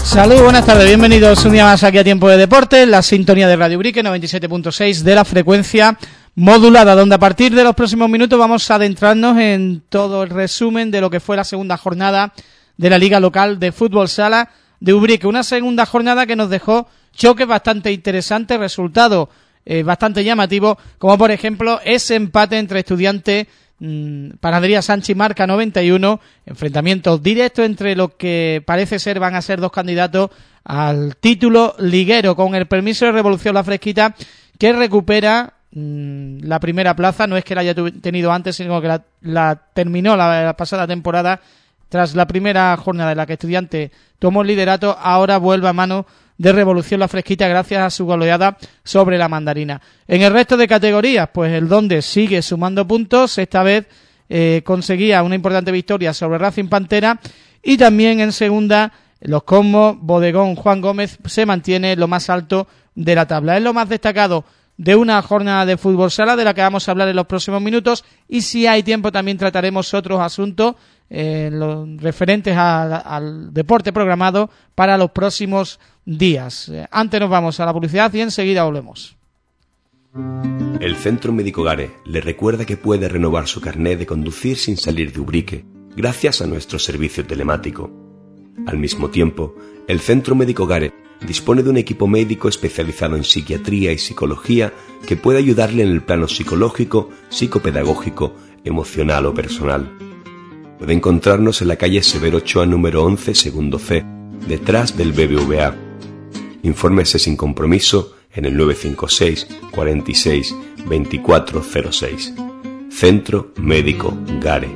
Saludos, buenas tardes, bienvenidos un día más aquí a Tiempo de Deportes, la sintonía de Radio Ubrique 97.6 de la frecuencia modulada, donde a partir de los próximos minutos vamos a adentrarnos en todo el resumen de lo que fue la segunda jornada de la Liga Local de Fútbol Sala de Ubrique. Una segunda jornada que nos dejó choques bastante interesantes, resultados bastante llamativos, como por ejemplo ese empate entre Estudiantes, Panadería Sánchez marca 91, enfrentamientos directos entre los que parece ser van a ser dos candidatos al título liguero, con el permiso de Revolución La Fresquita, que recupera la primera plaza. No es que la haya tenido antes, sino que la terminó la pasada temporada. Tras la primera jornada en la que Estudiantes tomó el liderato, ahora vuelve a mano de Revolución La Fresquita gracias a su goleada sobre la Mandarina. En el resto de categorías, pues el Donde sigue sumando puntos, esta vez conseguía una importante victoria sobre Racing Pantera, y también en segunda los Cosmos, Bodegón Juan Gómez se mantiene lo más alto de la tabla. Es lo más destacado de una jornada de fútbol sala de la que vamos a hablar en los próximos minutos, y si hay tiempo también trataremos otros asuntos los referentes al deporte programado para los próximos días. Antes nos vamos a la publicidad y enseguida volvemos. El Centro Médico Gare le recuerda que puede renovar su carné de conducir sin salir de Ubrique gracias a nuestro servicio telemático. Al mismo tiempo, el Centro Médico Gare dispone de un equipo médico especializado en psiquiatría y psicología que puede ayudarle en el plano psicológico, psicopedagógico, emocional o personal. Puede encontrarnos en la calle Severo Ochoa número 11, segundo C, detrás del BBVA. Infórmese sin compromiso en el 956 46 2406. Centro Médico Gare.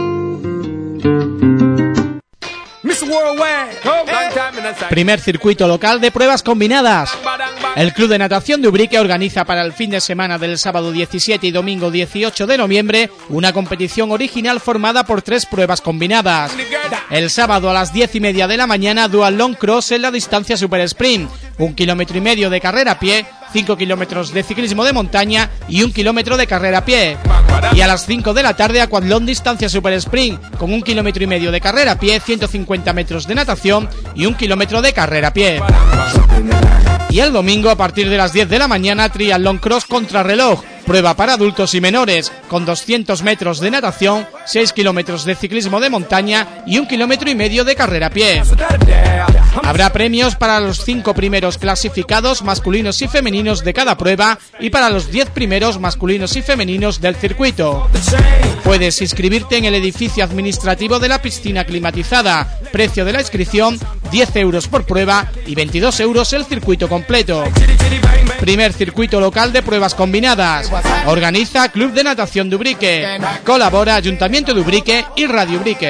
Primer circuito local de pruebas combinadas. El Club de Natación de Ubrique organiza para el fin de semana del sábado 17 y domingo 18 de noviembre una competición original formada por 3 pruebas combinadas. El sábado a las 10:30 de la mañana, Dual Long Cross en la distancia Super Sprint, 1,5 kilómetros de carrera a pie, 5 kilómetros de ciclismo de montaña y 1 kilómetro de carrera a pie. Y a las 5 de la tarde, Aquatlón distancia Super Sprint, con 1,5 kilómetros de carrera a pie, 150 metros de natación y 1 kilómetro de carrera a pie. Y el domingo, a partir de las 10 de la mañana, Triatlón Cross contrarreloj, prueba para adultos y menores, con 200 metros de natación, 6 kilómetros de ciclismo de montaña y 1,5 kilómetros de carrera a pie. Habrá premios para los 5 primeros clasificados masculinos y femeninos de cada prueba y para los 10 primeros masculinos y femeninos del circuito. Puedes inscribirte en el edificio administrativo de la piscina climatizada. Precio de la inscripción 10 euros por prueba y 22 euros el circuito completo. Primer circuito local de pruebas combinadas. Organiza Club de Natación de Ubrique. Colabora Ayuntamiento de Ubrique y Radio Ubrique.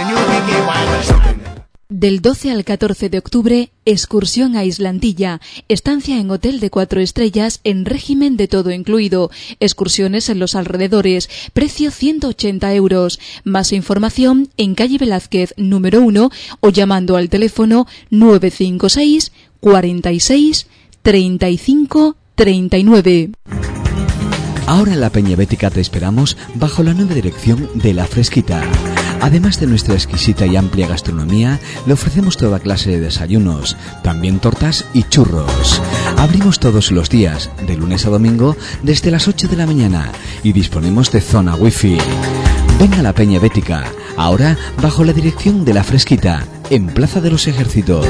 Del 12 al 14 de octubre, excursión a Islantilla, estancia en hotel de 4 estrellas en régimen de todo incluido, excursiones en los alrededores, precio 180 euros. Más información en calle Velázquez número 1 o llamando al teléfono 956 46 35 39. Ahora en la Peña Bética te esperamos bajo la nueva dirección de La Fresquita. Además de nuestra exquisita y amplia gastronomía, le ofrecemos toda clase de desayunos, también tortas y churros. Abrimos todos los días, de lunes a domingo, desde las 8 de la mañana y disponemos de zona wifi. Ven a la Peña Bética, ahora bajo la dirección de La Fresquita, en Plaza de los Ejércitos.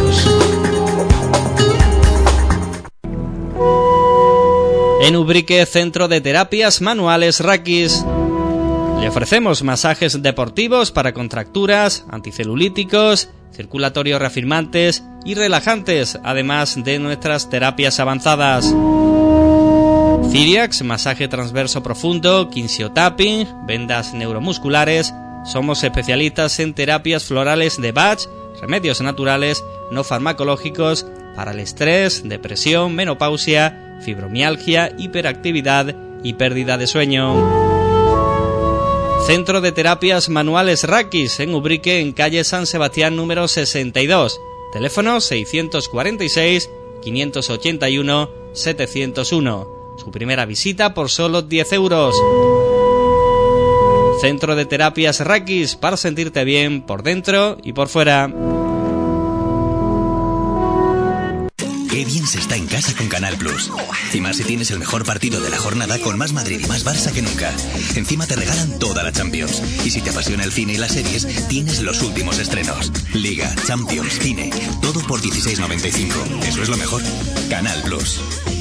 En Ubrique, Centro de Terapias Manuales Rakis. Le ofrecemos masajes deportivos para contracturas, anticelulíticos, circulatorios reafirmantes y relajantes, además de nuestras terapias avanzadas. Ciriax, masaje transverso profundo, kinsiotapping, vendas neuromusculares. Somos especialistas en terapias florales de Bach, remedios naturales, no farmacológicos, para el estrés, depresión, menopausia, fibromialgia, hiperactividad y pérdida de sueño. Centro de Terapias Manuales Rakis, en Ubrique, en calle San Sebastián número 62. Teléfono 646 581 701. Su primera visita por solo 10 euros. Centro de Terapias Rakis, para sentirte bien por dentro y por fuera. Qué bien se está en casa con Canal Plus. Y más si tienes el mejor partido de la jornada con más Madrid y más Barça que nunca. Encima te regalan toda la Champions. Y si te apasiona el cine y las series, tienes los últimos estrenos. Liga, Champions, cine, todo por 16,95. Eso es lo mejor. Canal Plus.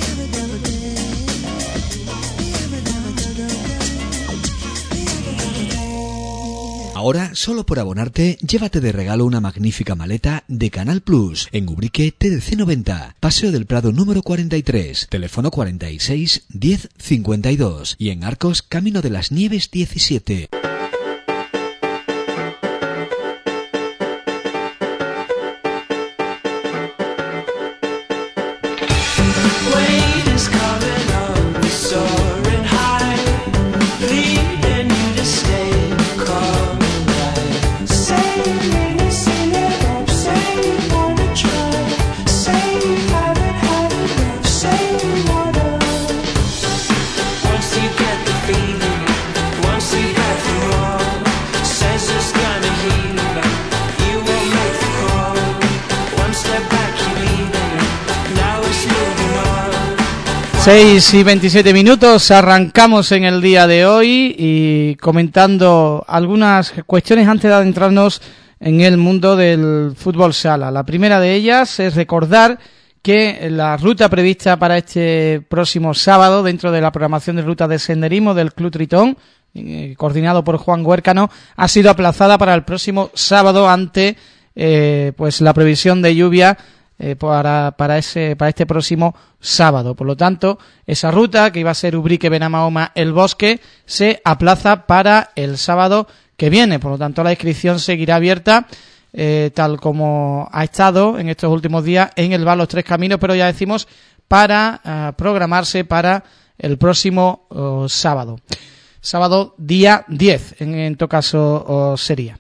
Ahora, solo por abonarte, llévate de regalo una magnífica maleta de Canal Plus en Ubrique TDC 90, Paseo del Prado número 43, teléfono 46 10 52 y en Arcos, Camino de las Nieves 17. Seis y 27 minutos, arrancamos en el día de hoy y comentando algunas cuestiones antes de adentrarnos en el mundo del fútbol sala. La primera de ellas es recordar que la ruta prevista para este próximo sábado dentro de la programación de rutas de senderismo del Club Tritón, coordinado por Juan Huércano, ha sido aplazada para el próximo sábado ante pues la previsión de lluvia para este próximo sábado. Por lo tanto, esa ruta que iba a ser Ubrique, Benamahoma, El Bosque, se aplaza para el sábado que viene. Por lo tanto, la inscripción seguirá abierta tal como ha estado en estos últimos días en el Bar Los Tres Caminos, pero ya decimos para programarse para el próximo sábado día 10 en todo caso sería.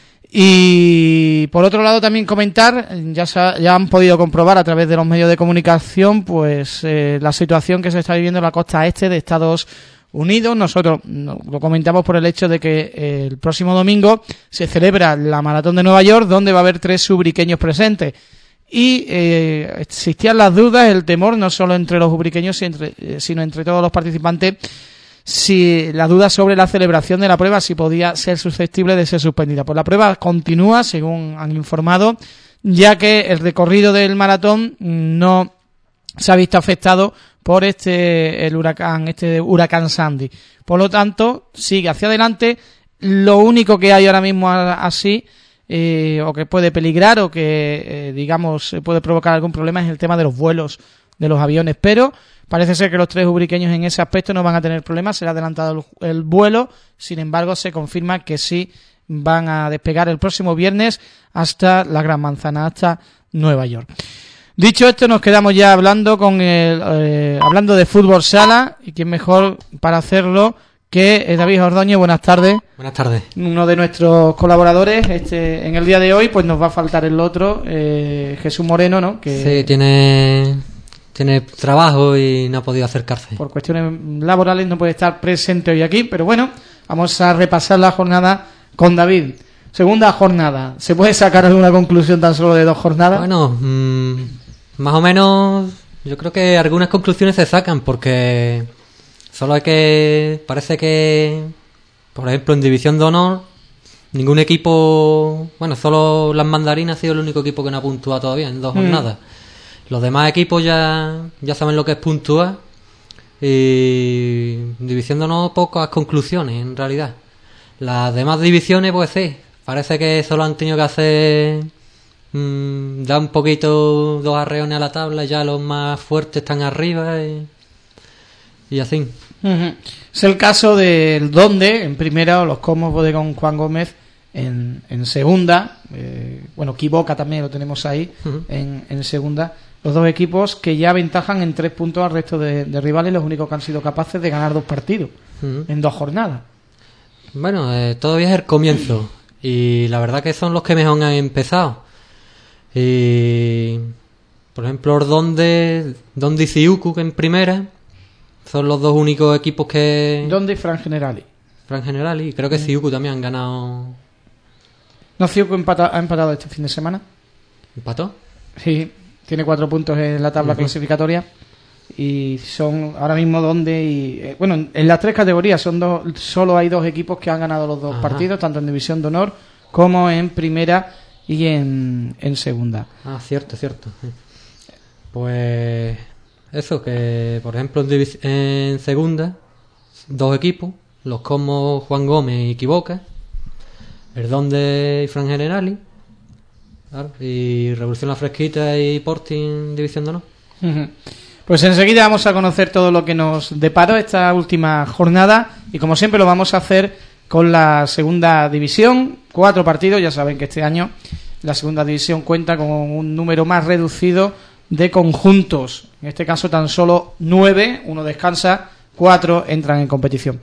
Y por otro lado también comentar, ya han podido comprobar a través de los medios de comunicación pues la situación que se está viviendo en la costa este de Estados Unidos. Nosotros lo comentamos por el hecho de que el próximo domingo se celebra la Maratón de Nueva York, donde va a haber 3 ubriqueños presentes. Y existían las dudas, el temor, no solo entre los ubriqueños, sino entre todos los participantes, si la duda sobre la celebración de la prueba, si podía ser susceptible de ser suspendida. Pues la prueba continúa, según han informado, ya que el recorrido del maratón no se ha visto afectado por el huracán Sandy. Por lo tanto, sigue hacia adelante. Lo único que hay ahora mismo así, o que puede peligrar, o que, digamos, puede provocar algún problema, es el tema de los vuelos de los aviones, pero parece ser que los 3 ubriqueños en ese aspecto no van a tener problemas, será adelantado el vuelo. Sin embargo, se confirma que sí van a despegar el próximo viernes hasta la Gran Manzana, hasta Nueva York. Dicho esto, nos quedamos ya hablando hablando de fútbol sala, y quién mejor para hacerlo que David Ordóñez. Buenas tardes. Buenas tardes. Uno de nuestros colaboradores en el día de hoy, pues nos va a faltar el otro, Jesús Moreno, ¿no? Que sí, tiene trabajo y no ha podido acercarse. Por cuestiones laborales no puede estar presente hoy aquí, pero bueno, vamos a repasar la jornada con David. Segunda jornada. ¿Se puede sacar alguna conclusión tan solo de 2 jornadas? Bueno, más o menos yo creo que algunas conclusiones se sacan, porque solo parece que, por ejemplo, en División de Honor, ningún equipo, bueno, solo las Mandarinas ha sido el único equipo que no ha puntuado todavía en 2 jornadas. Los demás equipos ya saben lo que es puntuar, y División de Honor pocas conclusiones en realidad. Las demás divisiones, pues sí, parece que solo han tenido que hacer dar un poquito 2 arreones a la tabla, ya los más fuertes están arriba y así. Es el caso del Donde en primera, o los Comos Bodegón Juan Gómez en segunda. Quiboca también lo tenemos ahí en segunda. Los 2 equipos que ya aventajan en 3 puntos al resto de rivales, los únicos que han sido capaces de ganar 2 partidos en 2 jornadas. Bueno, todavía es el comienzo, y la verdad que son los que mejor han empezado. Y por ejemplo, Donde y Ciucu, que en primera son los 2 únicos equipos que... Donde y Fran Generali, y creo que Ciucu también han ganado. No, Ciucu ha empatado este fin de semana. ¿Empató? Sí, tiene 4 puntos en la tabla clasificatoria y son ahora mismo bueno, en las 3 categorías solo hay 2 equipos que han ganado los 2 partidos, tanto en División de Honor como en Primera y en Segunda. Cierto. Pues eso, que por ejemplo en Segunda 2 equipos, los Cosmos Juan Gómez y Quiboca, Erdonde y Fran Generali, claro, y Revolución La Fresquita y Sporting División de Honor. Pues enseguida vamos a conocer todo lo que nos deparó esta última jornada y como siempre lo vamos a hacer con la Segunda División, 4 partidos. Ya saben que este año la Segunda División cuenta con un número más reducido de conjuntos, en este caso tan solo 9, uno descansa, 4 entran en competición.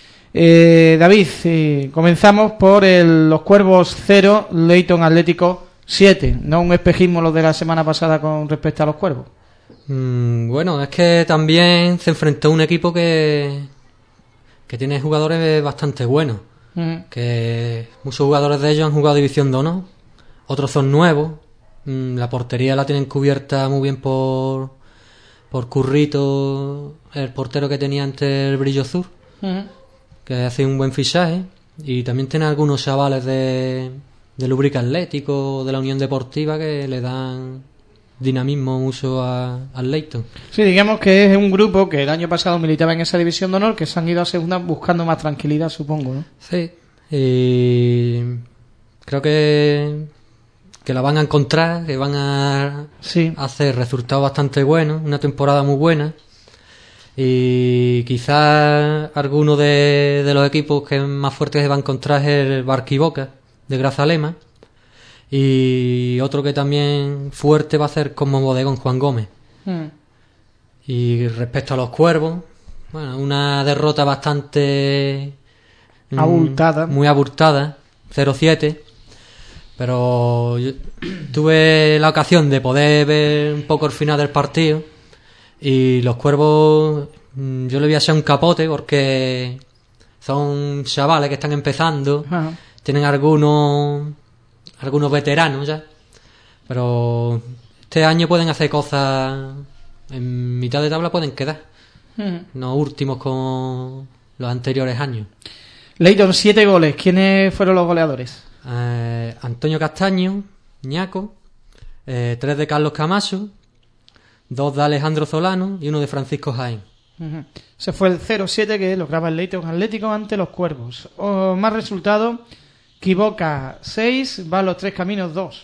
David, comenzamos por los Cuervos 0, Leyton Atlético 7, no un espejismo lo de la semana pasada con respecto a los Cuervos. Bueno, es que también se enfrentó a un equipo que tiene jugadores bastante buenos, que muchos jugadores de ellos han jugado División de Honor, otros son nuevos. La portería la tienen cubierta muy bien por Currito, el portero que tenía antes el Brillo Sur, que hace un buen fichaje, y también tiene algunos chavales de Lubrica Atlético, de la Unión Deportiva, que le dan dinamismo mucho al Leyton. Sí, digamos que es un grupo que el año pasado militaba en esa División de Honor, que se han ido a Segunda buscando más tranquilidad, supongo, ¿no? Sí, y creo que la van a encontrar, que van a hacer resultados bastante buenos, una temporada muy buena, y quizás alguno de los equipos que más fuertes se va a encontrar es el Barquiboca de Grazalema, y otro que también fuerte va a ser como Bodegón Juan Gómez. Y respecto a los Cuervos, bueno, una derrota bastante abultada, muy abultada, 0-7. Pero yo tuve la ocasión de poder ver un poco el final del partido y los Cuervos, yo le voy a echar un capote porque son chavales que están empezando, tienen algunos veteranos ya, pero este año pueden hacer cosas, en mitad de tabla pueden quedar, no últimos con los anteriores años. Leyton, 7 goles, ¿quiénes fueron los goleadores? Antonio Castaño, Ñaco, 3 de Carlos Camacho, 2 de Alejandro Solano y 1 de Francisco Jaén. Ese fue el 0-7 que lograba el Leyton Atlético ante los Cuervos. Más resultado, Quiboca 6, va a los Tres Caminos 2.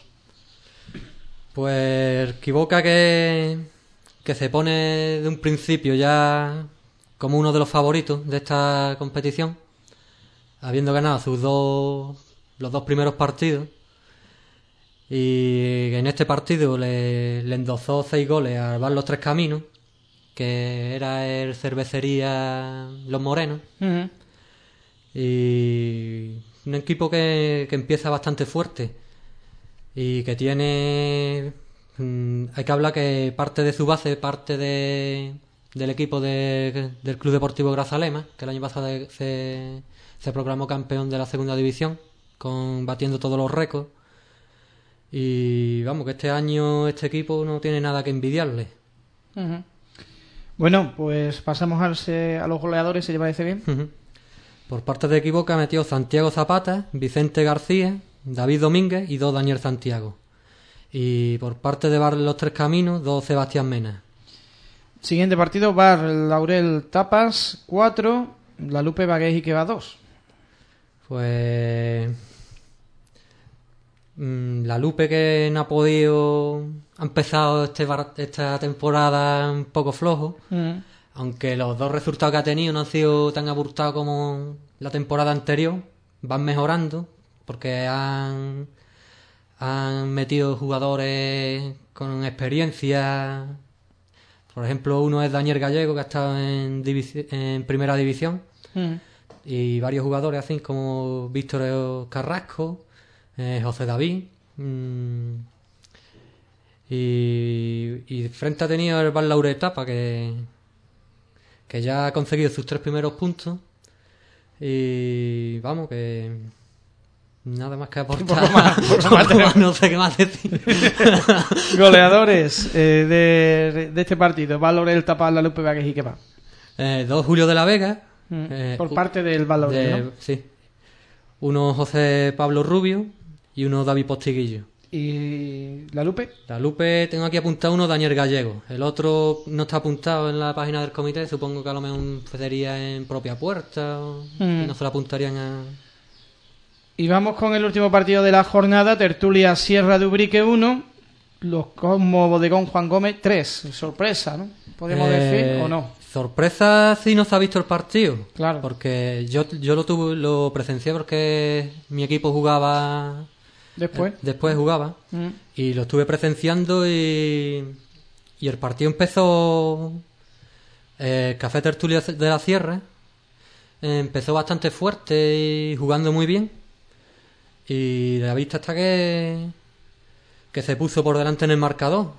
Pues Quiboca que se pone de un principio ya como uno de los favoritos de esta competición, habiendo ganado los 2 primeros partidos, y en este partido le endosó 6 goles al Bar Los Tres Caminos, que era el Cervecería Los Morenos, y un equipo que empieza bastante fuerte y que tiene, hay que hablar que parte de su base, parte del equipo del Club Deportivo Grazalema, que el año pasado se proclamó campeón de la Segunda División, batiendo todos los récords, y vamos, que este año este equipo no tiene nada que envidiarle. Bueno, pues pasamos a los goleadores, si te parece bien. Por parte de Quiboca metió Santiago Zapata, Vicente García, David Domínguez y 2 Daniel Santiago, y por parte de Bar Los Tres Caminos 2 Sebastián Mena. Siguiente partido, Bar Laurel Tapas 4, La Lupe Bagués y Queva 2. Pues La Lupe, que no ha empezado esta temporada un poco flojo, aunque los 2 resultados que ha tenido no han sido tan abultados como la temporada anterior, van mejorando porque han metido jugadores con experiencia. Por ejemplo, uno es Daniel Gallego, que ha estado en Primera División, y varios jugadores así como Víctor Carrasco, José David, y frente ha tenido el Bar Laurel Etapa, que ya ha conseguido sus 3 primeros puntos, y vamos, que Nada más que aportar. Poco más No sé qué más decir. Goleadores de este partido. Valor el Tapa, La Lupe, Vaques y qué va. 2 Julio de la Vega. Por parte del Valor, ¿no? Sí. Uno José Pablo Rubio y uno David Postiguillo. ¿Y La Lupe? La Lupe tengo aquí apuntado uno Daniel Gallego. El otro no está apuntado en la página del comité. Supongo que a lo mejor sería en propia puerta. Y no se lo apuntarían a... Y vamos con el último partido de la jornada. Tertulia Sierra de Ubrique 1. Los Cosmo Bodegón Juan Gómez 3. Sorpresa, ¿no? ¿Podemos decir o no? Sorpresa si no se ha visto el partido. Claro. Porque yo lo presencié porque mi equipo jugaba... Después jugaba. Y lo estuve presenciando y el partido empezó... Café Tertulia de la Sierra empezó bastante fuerte y jugando muy bien. Y la vista está que se puso por delante en el marcador.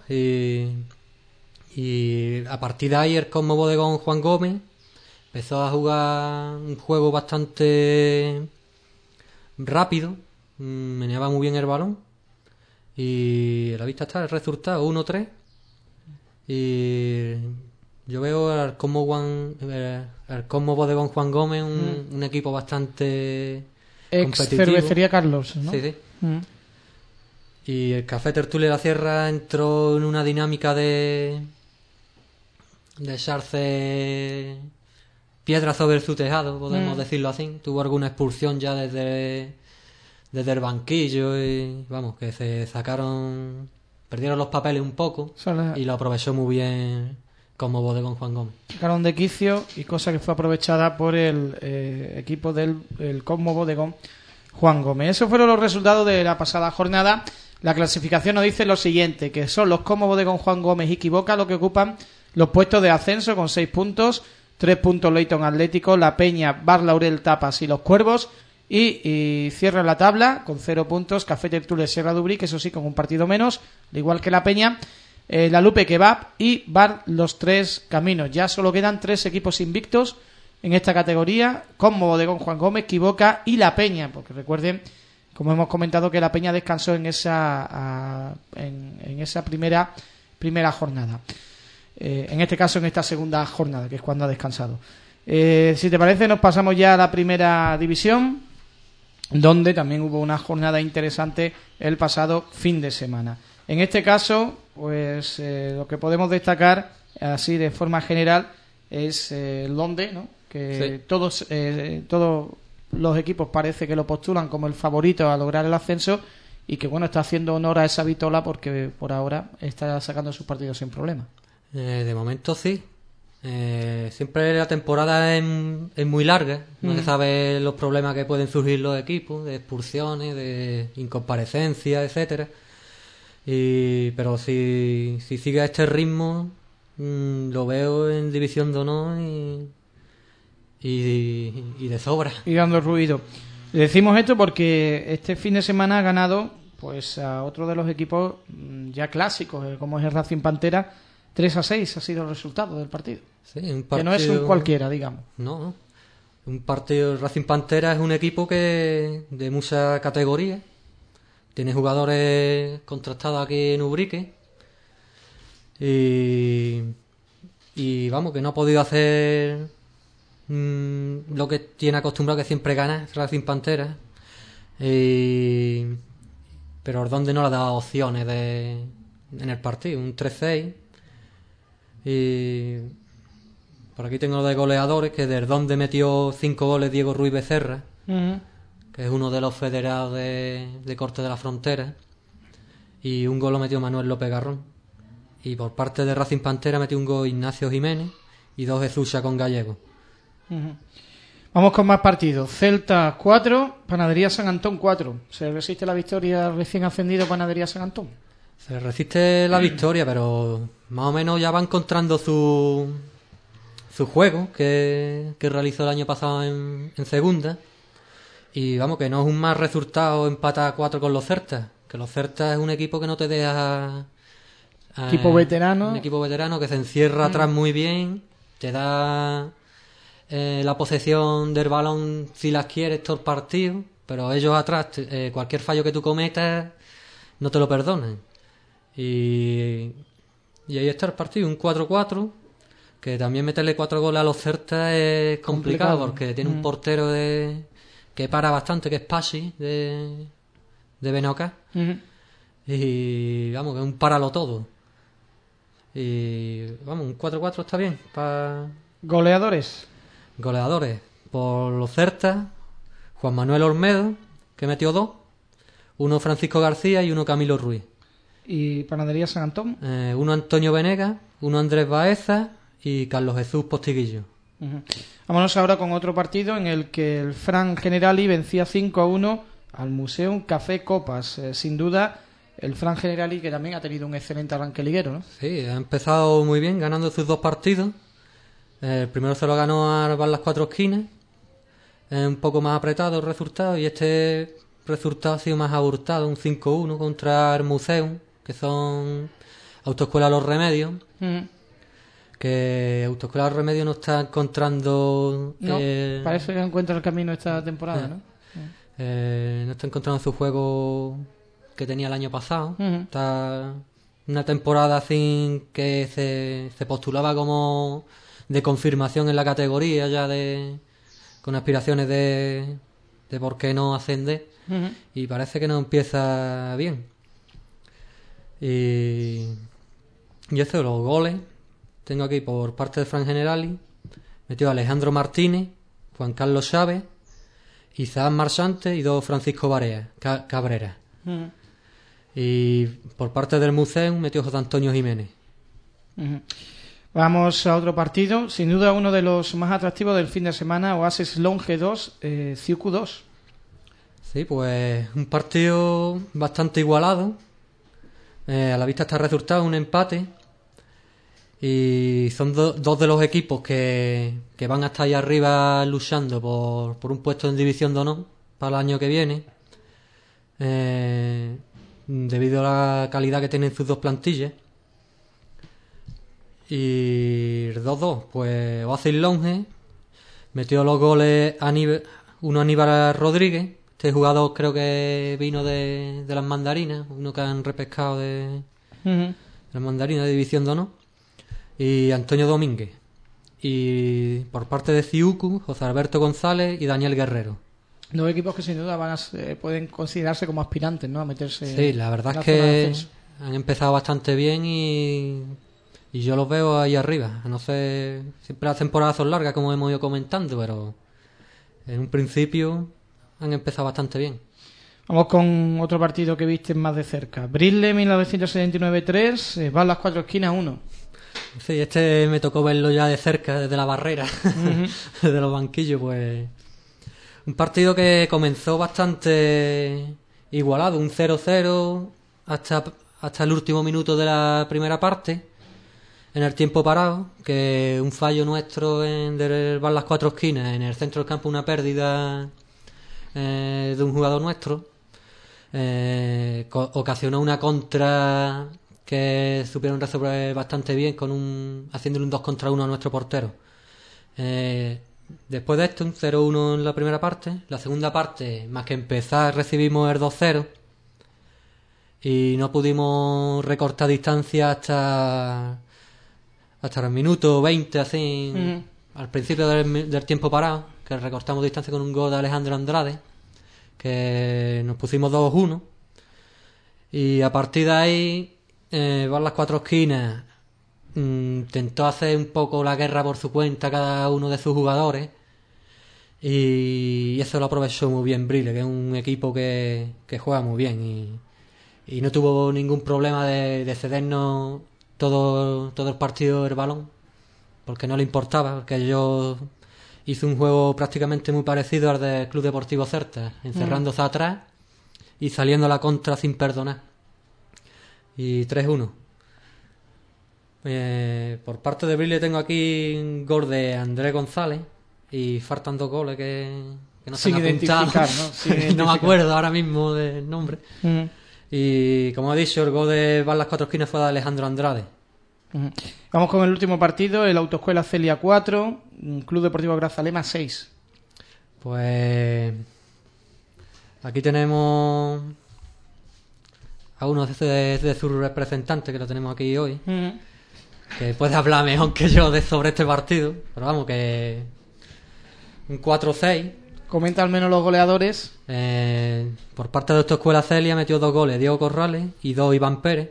Y a partir de ahí el Cosmo Bodegón Juan Gómez empezó a jugar un juego bastante rápido, meneaba muy bien el balón y a la vista está el resultado 1-3 y yo veo al Cosmo Bodegón Juan Gómez un equipo bastante ex Cervecería Carlos, ¿no? Sí. Y el Café Tertulia de la Sierra entró en una dinámica de echarse piedras sobre su tejado, podemos decirlo así. Tuvo alguna expulsión ya desde el banquillo y vamos, que se perdieron los papeles un poco y lo aprovechó muy bien como Bodegón Juan Gómez. Sacaron de quicio y cosa que fue aprovechada por el equipo del Cosmo Bodegón Juan Gómez. Esos fueron los resultados de la pasada jornada. La clasificación nos dice lo siguiente, que son los Cosmo Bodegón Juan Gómez y Quiboca los que ocupan los puestos de ascenso con 6 puntos, 3 puntos Leyton Atlético, La Peña, Bar Laurel Tapas y Los Cuervos y cierra la tabla con 0 puntos Café Tertulia Sierra de Ubrique, eso sí, con un partido menos, al igual que La Peña, La Lupe Kebab y Bar Los Tres Caminos. Ya solo quedan 3 equipos invictos en esta categoría, Cosmo Bodegón Juan Gómez, Quiboca y La Peña, porque recuerden, como hemos comentado, que La Peña descansó en esa primera jornada. En este caso, en esta segunda jornada, que es cuando ha descansado. Si te parece, nos pasamos ya a la primera división, donde también hubo una jornada interesante el pasado fin de semana. En este caso, pues lo que podemos destacar, así de forma general, es donde, ¿no? Que sí. Todos los equipos parece que lo postulan como el favorito a lograr el ascenso y que, bueno, está haciendo honor a esa vitola porque por ahora está sacando sus partidos sin problema. De momento sí. Siempre la temporada es muy larga. No se sabe los problemas que pueden surgir los equipos, de expulsiones, de incomparecencias, etcétera. Pero si sigue a este ritmo, lo veo en División de Honor y de sobra. Y dando ruido. Le decimos esto porque este fin de semana ha ganado pues a otro de los equipos ya clásicos, como es el Racing Pantera. 3-6 ha sido el resultado del partido. Sí, un partido... Que no es un cualquiera, digamos. No. Un partido... El Racing Pantera es un equipo que de mucha categoría. Tiene jugadores contrastados aquí en Ubrique. Y vamos, que no ha podido hacer lo que tiene acostumbrado, que siempre gana Racing Pantera. Pero Ordóñez no le ha dado opciones en el partido. Un 3-6. Y por aquí tengo lo de goleadores, que de donde metió 5 goles Diego Ruiz Becerra, que es uno de los federados de Corte de la Frontera, y un gol lo metió Manuel López Garrón. Y por parte de Racing Pantera metió un gol Ignacio Jiménez y 2 Jesús con Gallego. Vamos con más partidos. Celta 4, Panadería San Antón 4. ¿Se resiste la victoria recién ascendido Panadería San Antón? Se resiste la victoria, pero más o menos ya va encontrando su juego que realizó el año pasado en segunda. Y vamos, que no es un mal resultado empatar 4 con los Celtas, que los Celtas es un equipo que no te deja... Equipo veterano. Un equipo veterano que se encierra atrás muy bien, te da la posesión del balón si las quieres todo el partido, pero ellos atrás, cualquier fallo que tú cometas, no te lo perdonan. Y ahí está el partido, un 4-4, que también meterle 4 goles a los Celtas es complicado porque tiene un portero que para bastante, que es Pasi, de Benoca. Y vamos, que es un páralo todo. Y vamos, un 4-4 está bien. ¿Goleadores? Goleadores. Por los Celtas, Juan Manuel Olmedo, que metió 2. Uno Francisco García y uno Camilo Ruiz. ¿Y Panadería San Antón? Uno Antonio Venegas, uno Andrés Baeza y Carlos Jesús Postiguillo. Vámonos ahora con otro partido en el que el Fran Generali vencía 5-1 al Museum Café Copas. Sin duda, el Fran Generali, que también ha tenido un excelente arranque liguero, ¿no? Sí, ha empezado muy bien, ganando sus 2 partidos. El primero se lo ganó a Bar Las Cuatro Esquinas. Un poco más apretado el resultado, y este resultado ha sido más abultado, un 5-1 contra el Museum, que son Autoescuela Los Remedios. Que Autoescuela Los Remedios no está encontrando... No, parece que encuentra el camino esta temporada, ¿no? No está encontrando su juego que tenía el año pasado. Está una temporada sin que se postulaba como de confirmación en la categoría, ya con aspiraciones de por qué no ascender. Y parece que no empieza bien. Y eso, los goles tengo aquí por parte de Fran Generali. Metió a Alejandro Martínez, Juan Carlos Chávez, Isaac Marchante y 2 Francisco Cabrera. Y por parte del Museum metió José Antonio Jiménez. Vamos a otro partido, sin duda uno de los más atractivos del fin de semana, Oasis Longe 2, Ciucu 2. Sí, pues un partido bastante igualado. A la vista está el resultado, un empate. Y son dos de los equipos que van a estar ahí arriba luchando por un puesto en División de Honor para el año que viene. Debido a la calidad que tienen sus 2 plantillas. Y 2-2, pues Oasis Longe metió los goles uno Aníbal Rodríguez. Este jugador creo que vino de las mandarinas, uno que han repescado de las mandarinas de División de Honor. Y Antonio Domínguez. Y por parte de Ciucu, José Alberto González y Daniel Guerrero. 2 equipos que sin duda pueden considerarse como aspirantes, ¿no?, a meterse. Sí, la verdad es que han empezado bastante bien y yo los veo ahí arriba. No sé, siempre las temporadas son largas, como hemos ido comentando, pero en un principio han empezado bastante bien. Vamos con otro partido que viste más de cerca. Brisle 1979-3, Bar Las Cuatro Esquinas 1. Sí, este me tocó verlo ya de cerca, desde la barrera, desde los banquillos. Pues un partido que comenzó bastante igualado, un 0-0 hasta el último minuto de la primera parte, en el tiempo parado, que un fallo nuestro del Bar Las Cuatro Esquinas, en el centro del campo, una pérdida de un jugador nuestro, ocasionó una contra que supieron resolver bastante bien haciéndole un 2-1 a nuestro portero. Después de esto, un 0-1 en la primera parte. La segunda parte, más que empezar, recibimos el 2-0 y no pudimos recortar distancia hasta el minuto 20, así, al principio del tiempo parado, que recortamos distancia con un gol de Alejandro Andrade, que nos pusimos 2-1. Y a partir de ahí, Bar Las Cuatro Esquinas intentó hacer un poco la guerra por su cuenta cada uno de sus jugadores, y eso lo aprovechó muy bien Brisle, que es un equipo que juega muy bien y no tuvo ningún problema de cedernos todo el partido el balón, porque no le importaba, porque yo hice un juego prácticamente muy parecido al del Club Deportivo Certa, encerrándose atrás y saliendo a la contra sin perdonar. Y 3-1. Por parte de Brisle tengo aquí un gol de Andrés González, y faltan 2 goles que no se han apuntado, ¿no? No me acuerdo ahora mismo del nombre. Y como he dicho, el gol de Bar Las Cuatro Esquinas fue de Alejandro Andrade. Vamos con el último partido, el Autoescuela Celia 4, Club Deportivo Grazalema 6. Pues Aquí tenemos a uno de sus representantes, que lo tenemos aquí hoy, que puede hablar mejor que yo sobre este partido, pero vamos, que un 4-6. Comenta al menos los goleadores. Por parte de Autoescuela Celia metió 2 goles Diego Corrales y 2 Iván Pérez.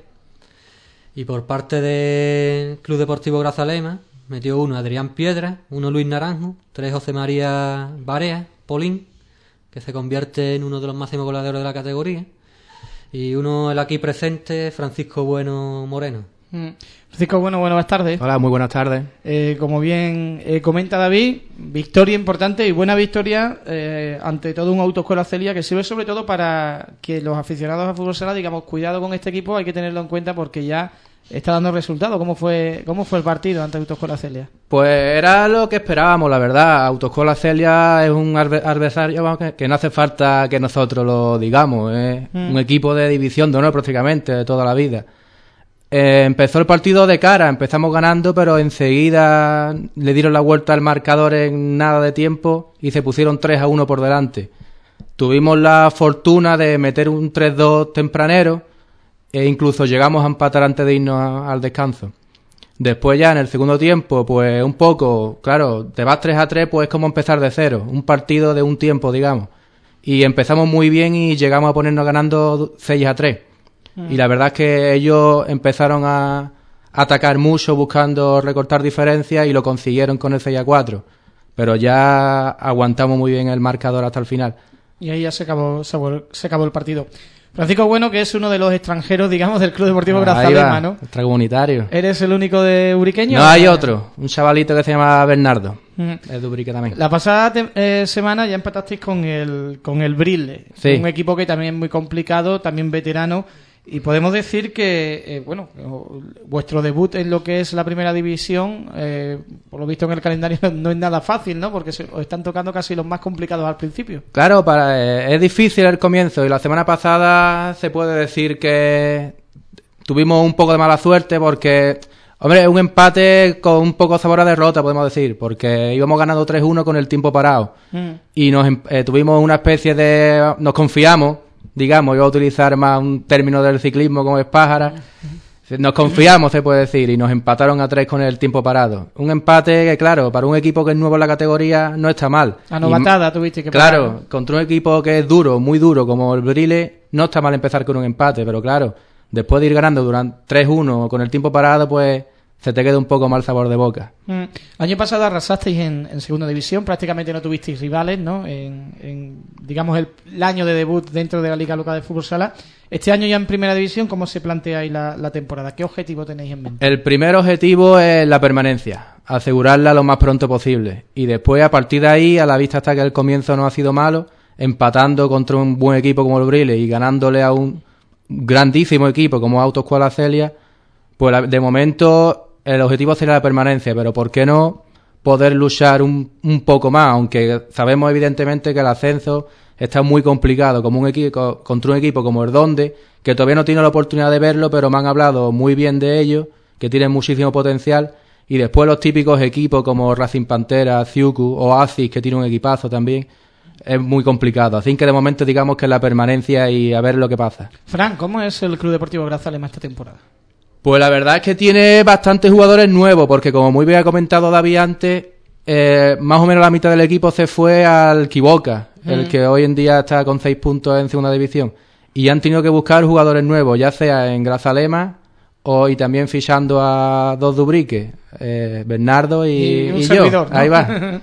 Y por parte del Club Deportivo Grazalema metió 1 Adrián Piedra, 1 Luis Naranjo, 3 José María Barea, Polín, que se convierte en uno de los máximos goleadores de la categoría, y 1 el aquí presente, Francisco Bueno Moreno. Francisco Bueno, buenas tardes. Hola, muy buenas tardes. Como bien comenta David, victoria importante y buena victoria ante todo un Autoescuela Celia, que sirve sobre todo para que los aficionados a fútbol sala digamos, cuidado con este equipo, hay que tenerlo en cuenta porque ya está dando resultados. ¿Cómo fue el partido ante Autoescuela Celia? Pues era lo que esperábamos, la verdad. Autoescuela Celia es un adversario que no hace falta que nosotros lo digamos. Es un equipo de división de honor prácticamente de toda la vida. Empezó el partido de cara, empezamos ganando, pero enseguida le dieron la vuelta al marcador en nada de tiempo y se pusieron 3-1 por delante. Tuvimos la fortuna de meter un 3-2 tempranero e incluso llegamos a empatar antes de irnos al descanso. Después ya en el segundo tiempo, pues un poco, claro, te vas 3-3, pues es como empezar de cero, un partido de un tiempo, digamos. Y empezamos muy bien y llegamos a ponernos ganando 6-3. Y la verdad es que ellos empezaron a atacar mucho buscando recortar diferencias y lo consiguieron con el 6-4. Pero ya aguantamos muy bien el marcador hasta el final. Y ahí ya se acabó el partido. Francisco Bueno, que es uno de los extranjeros, digamos, del Club Deportivo Grazalema, ¿no? Extracomunitario. ¿Eres el único de Ubriqueño? No, hay otro, un chavalito que se llama Bernardo. Es de Ubrique también. La pasada semana ya empatasteis con el Brille, sí. Un equipo que también es muy complicado, también veterano. Y podemos decir que, vuestro debut en lo que es la primera división, por lo visto en el calendario no es nada fácil, ¿no? Porque os están tocando casi los más complicados al principio. Claro, es difícil el comienzo y la semana pasada se puede decir que tuvimos un poco de mala suerte porque, hombre, un empate con un poco sabor a derrota, podemos decir, porque íbamos ganando 3-1 con el tiempo parado y tuvimos una especie de... nos confiamos, digamos, iba a utilizar más un término del ciclismo como es pájara. Nos confiamos, se puede decir, y nos empataron a 3 con el tiempo parado. Un empate que, claro, para un equipo que es nuevo en la categoría no está mal. A novatada tuviste que parar. Claro, ¿no? Contra un equipo que es duro, muy duro, como el Brille, no está mal empezar con un empate, pero claro, después de ir ganando durante 3-1 con el tiempo parado, pues se te queda un poco mal sabor de boca. Año pasado arrasasteis en segunda división, prácticamente no tuvisteis rivales, ¿no? En digamos, el año de debut dentro de la Liga Local de Fútbol Sala. Este año ya en primera división, ¿cómo se plantea ahí la temporada? ¿Qué objetivo tenéis en mente? El primer objetivo es la permanencia, asegurarla lo más pronto posible. Y después, a partir de ahí, a la vista hasta que el comienzo no ha sido malo, empatando contra un buen equipo como el Brille y ganándole a un grandísimo equipo como Autoescuela Celia, pues de momento el objetivo sería la permanencia, pero ¿por qué no poder luchar un poco más? Aunque sabemos evidentemente que el ascenso está muy complicado como un equipo contra un equipo como el Donde, que todavía no tiene la oportunidad de verlo, pero me han hablado muy bien de ellos, que tienen muchísimo potencial, y después los típicos equipos como Racing Pantera, Ciucu o Asis, que tiene un equipazo también, es muy complicado. Así que de momento digamos que la permanencia y a ver lo que pasa. Fran, ¿cómo es el Club Deportivo Grazalema esta temporada? Pues la verdad es que tiene bastantes jugadores nuevos, porque como muy bien ha comentado David antes, más o menos la mitad del equipo se fue al Quiboca, el que hoy en día está con 6 puntos en segunda división, y han tenido que buscar jugadores nuevos, ya sea en Grazalema y también fichando a 2 de Ubrique, Bernardo y yo. Servidor, ¿no? Ahí va.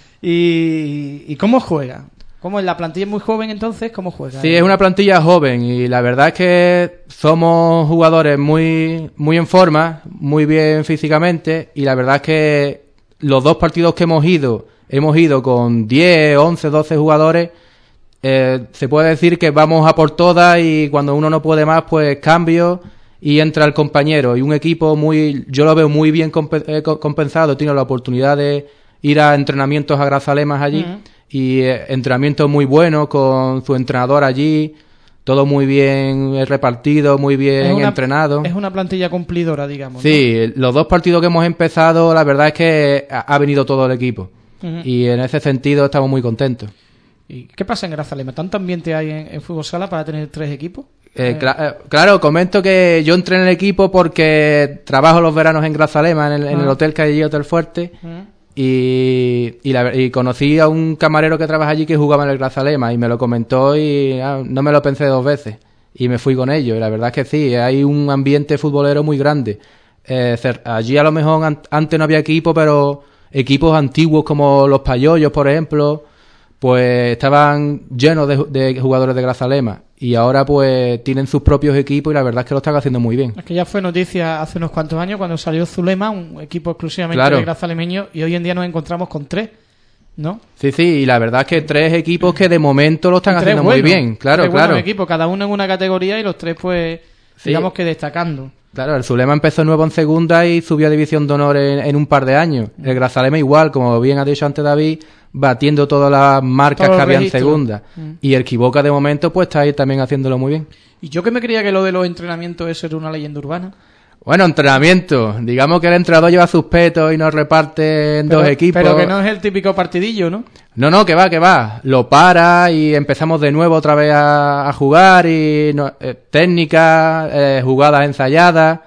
¿Y cómo juega? ¿Cómo la plantilla es muy joven entonces? ¿Cómo juega? Sí, es una plantilla joven y la verdad es que somos jugadores muy en forma, muy bien físicamente, y la verdad es que los 2 partidos que hemos ido con 10, 11, 12 jugadores. Se puede decir que vamos a por todas y cuando uno no puede más, pues cambio y entra el compañero. Y un equipo yo lo veo muy bien compensado. Tiene la oportunidad de ir a entrenamientos a Grazalemas allí y entrenamientos muy buenos con su entrenador allí. Todo muy bien repartido, muy bien entrenado. Es una plantilla cumplidora, digamos. Sí, ¿no? Los 2 partidos que hemos empezado, la verdad es que ha venido todo el equipo. Y en ese sentido estamos muy contentos. ¿Y qué pasa en Grazalema? ¿Tanto ambiente hay en fútbol sala para tener 3 equipos? Claro, comento que yo entré en el equipo porque trabajo los veranos en Grazalema, en el hotel que hay allí, Hotel Fuerte, y conocí a un camarero que trabaja allí que jugaba en el Grazalema y me lo comentó y no me lo pensé 2 veces y me fui con ellos. Y la verdad es que sí, hay un ambiente futbolero muy grande. Allí a lo mejor antes no había equipo, pero equipos antiguos como los Payollos, por ejemplo, pues estaban llenos de jugadores de Grazalema y ahora pues tienen sus propios equipos y la verdad es que lo están haciendo muy bien. Es que ya fue noticia hace unos cuantos años cuando salió Zulema, un equipo exclusivamente de grazalemeños, y hoy en día nos encontramos con 3, ¿no? Sí, y la verdad es que 3 equipos que de momento lo están haciendo muy bien. Claro. Buenos equipos, cada uno en una categoría y los 3 pues digamos que destacando. Claro, el Zulema empezó nuevo en segunda y subió a División de Honor en un par de años. El Grazalema igual, como bien ha dicho antes David, batiendo todas las marcas que había en segunda. Y el Quiboca de momento pues está ahí también haciéndolo muy bien. Y yo que me creía que lo de los entrenamientos eso era una leyenda urbana. Bueno, entrenamiento. Digamos que el entrenador lleva sus petos y nos reparte en 2 equipos. Pero que no es el típico partidillo, ¿no? No, que va. Lo para y empezamos de nuevo otra vez a jugar y técnicas, jugadas ensayadas.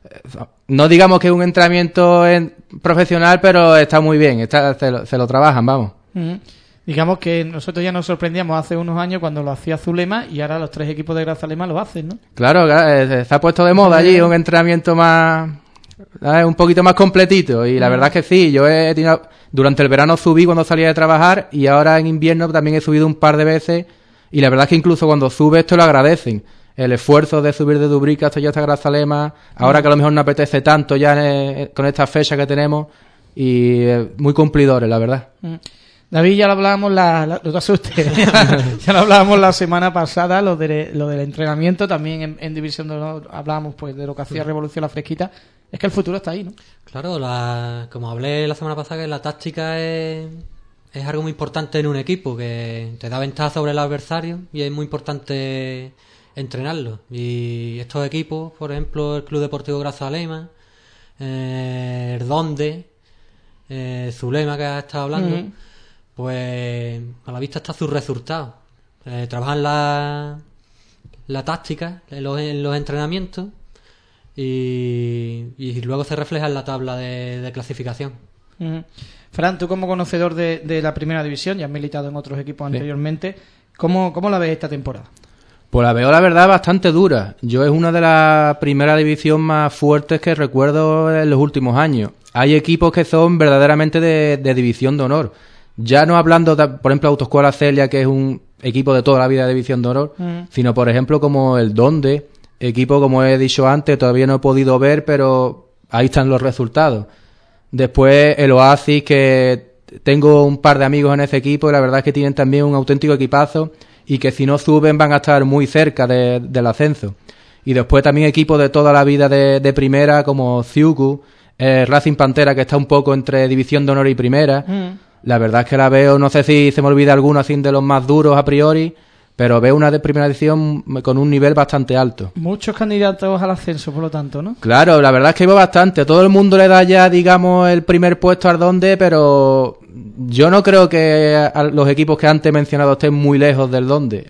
No digamos que es un entrenamiento profesional, pero está muy bien. Se lo trabajan, vamos. Digamos que nosotros ya nos sorprendíamos hace unos años cuando lo hacía Zulema y ahora los 3 equipos de Grazalema lo hacen, ¿no? Claro, se ha puesto de moda allí un entrenamiento más... un poquito más completito y la verdad es que sí, yo durante el verano subí cuando salía de trabajar y ahora en invierno también he subido un par de veces y la verdad es que incluso cuando subes te lo agradecen. El esfuerzo de subir de Dubrique hasta Grazalema, ahora que a lo mejor no apetece tanto ya con esta fecha que tenemos y muy cumplidores, la verdad. David, ya lo hablábamos no te asustes, ya lo hablábamos la semana pasada, lo del entrenamiento, también en División de Honor hablábamos pues de lo que hacía Revolución La Fresquita. Es que el futuro está ahí, ¿no? Claro, como hablé la semana pasada, que la táctica es algo muy importante en un equipo, que te da ventaja sobre el adversario y es muy importante entrenarlo. Y estos equipos, por ejemplo, el Club Deportivo Grazalema, Erdonde, Zulema, que has estado hablando, pues a la vista está sus resultados. Trabajan la táctica en los entrenamientos y luego se refleja en la tabla de clasificación. Fran, tú como conocedor de la primera división, ya has militado en otros equipos anteriormente, ¿cómo la ves esta temporada? Pues la veo, la verdad, bastante dura. Yo es una de las primeras división más fuertes que recuerdo en los últimos años. Hay equipos que son verdaderamente de división de honor. Ya no hablando, por ejemplo, Autoescuela Celia, que es un equipo de toda la vida de división de honor, sino, por ejemplo, como el Donde, equipo, como he dicho antes, todavía no he podido ver, pero ahí están los resultados. Después el Oasis, que tengo un par de amigos en ese equipo y la verdad es que tienen también un auténtico equipazo y que si no suben van a estar muy cerca del ascenso. Y después también equipos de toda la vida de primera, como Ciucu, Racing Pantera, que está un poco entre división de honor y primera. La verdad es que la veo, no sé si se me olvida alguno así de los más duros a priori, pero veo una de primera edición con un nivel bastante alto. Muchos candidatos al ascenso, por lo tanto, ¿no? Claro, la verdad es que veo bastante. Todo el mundo le da ya, digamos, el primer puesto al Donde, pero yo no creo que los equipos que antes he mencionado estén muy lejos del Donde.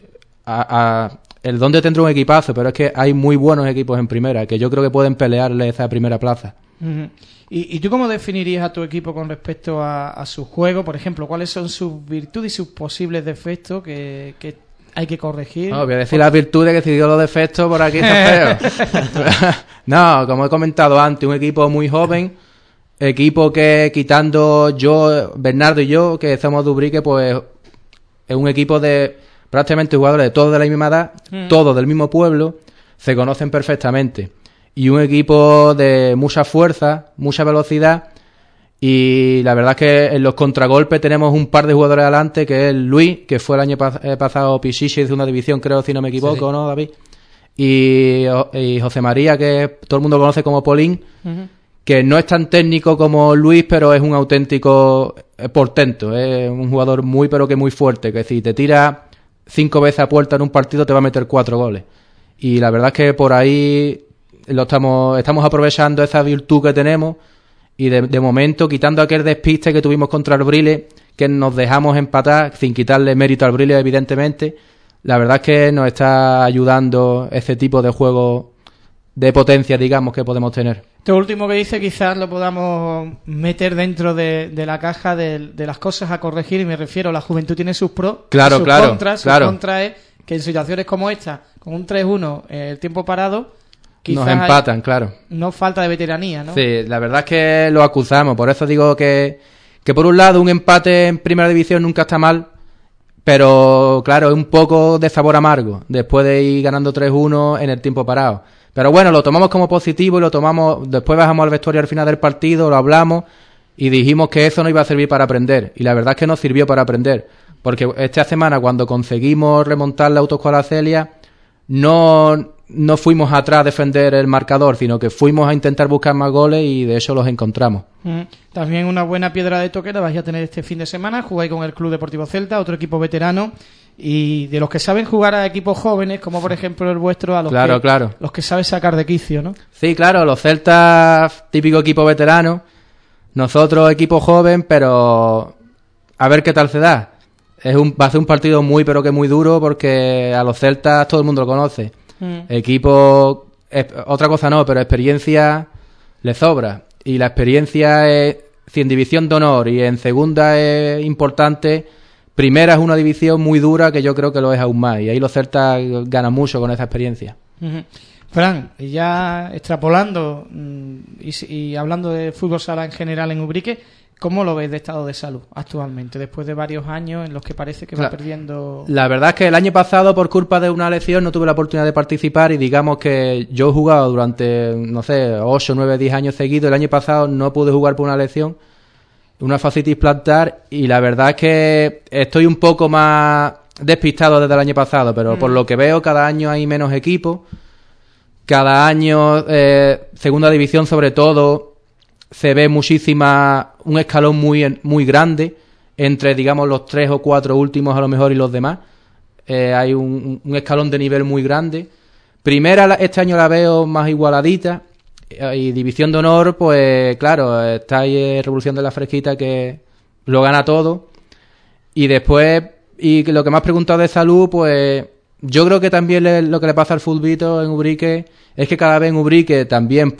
El Donde tendrá un equipazo, pero es que hay muy buenos equipos en primera, que yo creo que pueden pelearle esa primera plaza. ¿Y tú cómo definirías a tu equipo con respecto a su juego? Por ejemplo, ¿cuáles son sus virtudes y sus posibles defectos que hay que corregir? No, voy a decir las virtudes, que si digo los defectos por aquí está feo. No, como he comentado antes, un equipo muy joven, equipo que quitando yo, Bernardo y yo, que somos Dubrique, pues es un equipo de prácticamente jugadores de todos de la misma edad, todos del mismo pueblo, se conocen perfectamente. Y un equipo de mucha fuerza, mucha velocidad, y la verdad es que en los contragolpes tenemos un par de jugadores adelante, que es Luis, que fue el año pasado Pichichi de una división, creo, si no me equivoco, sí. ¿No, David? Y José María, que todo el mundo conoce como Polín, que no es tan técnico como Luis, pero es un auténtico portento, es un jugador muy, pero que muy fuerte, que si te tira 5 veces a puerta en un partido te va a meter 4 goles. Y la verdad es que por ahí estamos aprovechando esa virtud que tenemos y de momento, quitando aquel despiste que tuvimos contra el Brile, que nos dejamos empatar, sin quitarle mérito al Brillo, evidentemente. La verdad es que nos está ayudando ese tipo de juego de potencia, digamos, que podemos tener. Esto último que dice quizás lo podamos meter dentro de la caja de las cosas a corregir, y me refiero, la juventud tiene sus pros y sus contras. Sus contras es que en situaciones como esta, con un 3-1, el tiempo parado, quizás nos empatan, claro. No falta de veteranía, ¿no? Sí, la verdad es que lo acusamos, por eso digo que por un lado un empate en primera división nunca está mal, pero claro, es un poco de sabor amargo después de ir ganando 3-1 en el tiempo parado. Pero bueno, lo tomamos como positivo y lo tomamos, después bajamos al vestuario al final del partido, lo hablamos y dijimos que eso no iba a servir para aprender, y la verdad es que nos sirvió para aprender, porque esta semana cuando conseguimos remontar la Autoescuela Celia no fuimos atrás a defender el marcador, sino que fuimos a intentar buscar más goles y de eso los encontramos. También una buena piedra de toque la vais a tener este fin de semana. Jugáis con el Club Deportivo Celta, otro equipo veterano, y de los que saben jugar a equipos jóvenes, como por ejemplo el vuestro, a los los que saben sacar de quicio, ¿no? Sí, claro, los Celtas, típico equipo veterano, nosotros equipo joven, pero a ver qué tal se da. Va a ser un partido muy, pero que muy duro, porque a los Celtas todo el mundo lo conoce. Equipo, otra cosa no, pero experiencia le sobra, y la experiencia es, si en división de honor y en segunda es importante, primera es una división muy dura, que yo creo que lo es aún más, y ahí los Celtas ganan mucho con esa experiencia. Fran, ya extrapolando y hablando de fútbol sala en general en Ubrique, ¿cómo lo ves de estado de salud actualmente, después de varios años en los que parece que va perdiendo? La verdad es que el año pasado, por culpa de una lesión, no tuve la oportunidad de participar, y digamos que yo he jugado durante, no sé, 8, 9, 10 años seguidos. El año pasado no pude jugar por una lesión, una fascitis plantar, y la verdad es que estoy un poco más despistado desde el año pasado, pero por lo que veo, cada año hay menos equipos, cada año, segunda división sobre todo, se ve un escalón muy grande entre, digamos, los 3 o 4 últimos a lo mejor y los demás. Hay un escalón de nivel muy grande. Primera este año la veo más igualadita, y división de honor, pues claro, está ahí Revolución de la Fresquita, que lo gana todo. Y después, y lo que me has preguntado de salud, pues yo creo que también lo que le pasa al fulbito en Ubrique es que cada vez en Ubrique también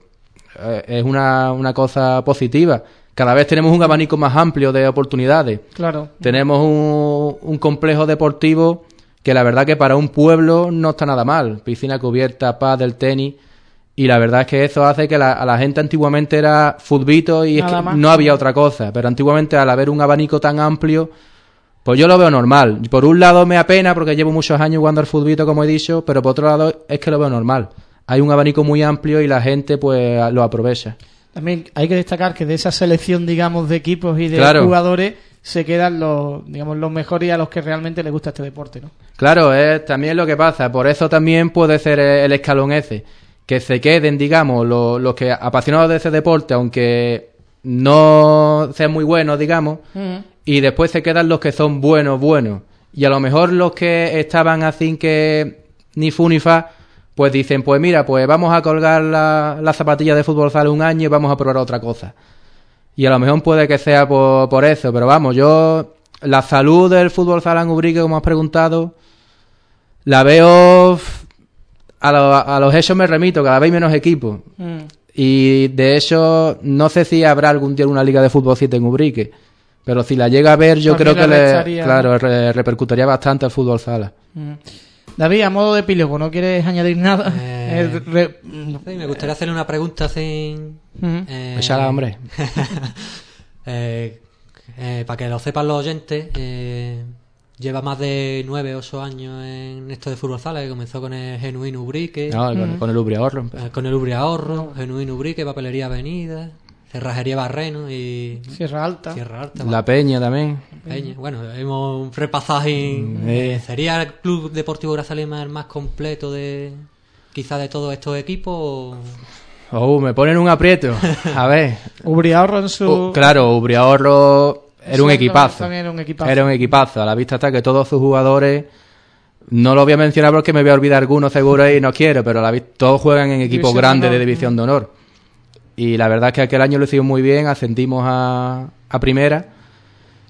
es una cosa positiva. Cada vez tenemos un abanico más amplio de oportunidades. Claro. Tenemos un complejo deportivo que la verdad que para un pueblo no está nada mal. Piscina cubierta, pádel, tenis. Y la verdad es que eso hace que a la gente antiguamente era futbito y es que no había otra cosa. Pero antiguamente, al haber un abanico tan amplio, pues yo lo veo normal. Por un lado me apena porque llevo muchos años jugando al futbito, como he dicho, pero por otro lado es que lo veo normal. Hay un abanico muy amplio y la gente pues lo aprovecha. También hay que destacar que de esa selección, digamos, de equipos y de jugadores se quedan los mejores y a los que realmente les gusta este deporte, ¿no? Claro, es también lo que pasa. Por eso también puede ser el escalón ese. Que se queden, digamos, los que apasionados de ese deporte, aunque no sean muy buenos, digamos, y después se quedan los que son buenos. Y a lo mejor los que estaban así que ni fu ni fa, pues dicen, pues mira, pues vamos a colgar la zapatilla de fútbol sala un año y vamos a probar otra cosa. Y a lo mejor puede que sea por eso, pero vamos, yo la salud del fútbol sala en Ubrique, como has preguntado, la veo, a los hechos me remito, cada vez menos equipos. Y de hecho, no sé si habrá algún día una liga de fútbol 7 en Ubrique, pero si la llega a ver, yo creo que le repercutiría bastante al fútbol sala. David, a modo de epílogo, ¿no quieres añadir nada? Sí, me gustaría hacerle una pregunta sin... Echala, hombre. Para que lo sepan los oyentes, lleva más de 9 o 8 años en esto de fútbol sala, que comenzó con el Genuino Ubrique. Con el Ubriahorro. Con el Ubriahorro, Genuino Ubrique, Papelería Avenida, Cerrajería Barreno y... Sierra Alta. La Peña también. Peña. Bueno, hemos repasado ¿Sería el Club Deportivo Grazalema el más completo quizá de todos estos equipos? Me ponen un aprieto. A ver. Ubriahorro en su... Claro, Ubriahorro era un equipazo. Era un equipazo. A la vista está que todos sus jugadores... No lo voy a mencionar porque me voy a olvidar algunos seguro y no quiero, pero todos juegan en equipos grandes de División de Honor. Y la verdad es que aquel año lo hicimos muy bien, ascendimos a primera.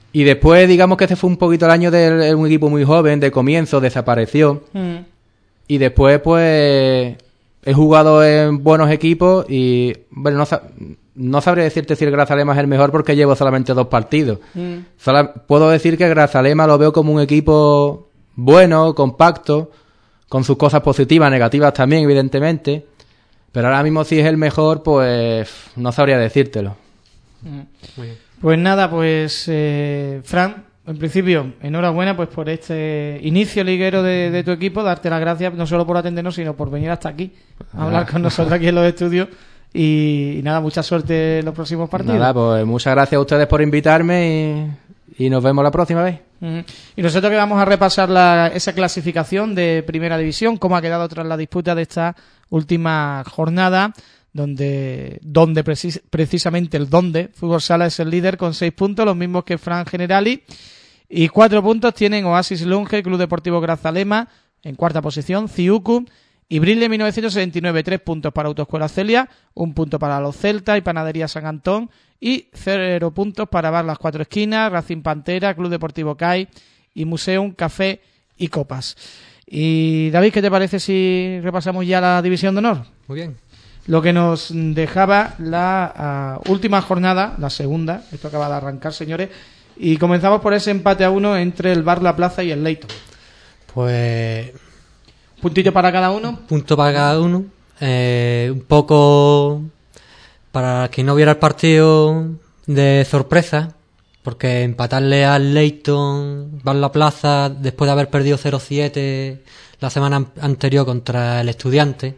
Y después, digamos que este fue un poquito el año de un equipo muy joven, de comienzo, desapareció. Y después, pues, he jugado en buenos equipos y, bueno, no sabría decirte si el Grazalema es el mejor porque llevo solamente 2 partidos. Puedo decir que Grazalema lo veo como un equipo bueno, compacto, con sus cosas positivas, negativas también, evidentemente. Pero ahora mismo si es el mejor, pues no sabría decírtelo. Muy bien. Pues nada, pues Fran, en principio, enhorabuena pues por este inicio liguero de tu equipo, darte las gracias no solo por atendernos, sino por venir hasta aquí a hablar con nosotros aquí en los estudios. Y nada, mucha suerte en los próximos partidos. Nada, pues muchas gracias a ustedes por invitarme y nos vemos la próxima vez. Y nosotros que vamos a repasar esa clasificación de Primera División, cómo ha quedado tras la disputa de esta última jornada, donde precisamente el Fútbol Sala es el líder con 6 puntos, los mismos que Fran Generali, y 4 puntos tienen Oasis Lunge, Club Deportivo Grazalema en cuarta posición, Ciucu y Brille 1979, 3 puntos para Autoescuela Celia, 1 punto para los Celta y Panadería San Antón, y 0 puntos para Bar Las Cuatro Esquinas, Racing Pantera, Club Deportivo CAI y Museum Café y Copas. Y David, ¿qué te parece si repasamos ya la División de Honor? Muy bien. Lo que nos dejaba la última jornada, la segunda, esto acaba de arrancar, señores, y comenzamos por ese empate a 1 entre el Bar La Plaza y el Leyton. Pues... ¿Puntito para cada uno? Punto para cada uno. Un poco para que no viera el partido de sorpresa, porque empatarle al Leyton, Bar La Plaza, después de haber perdido 0-7 la semana anterior contra el Estudiante,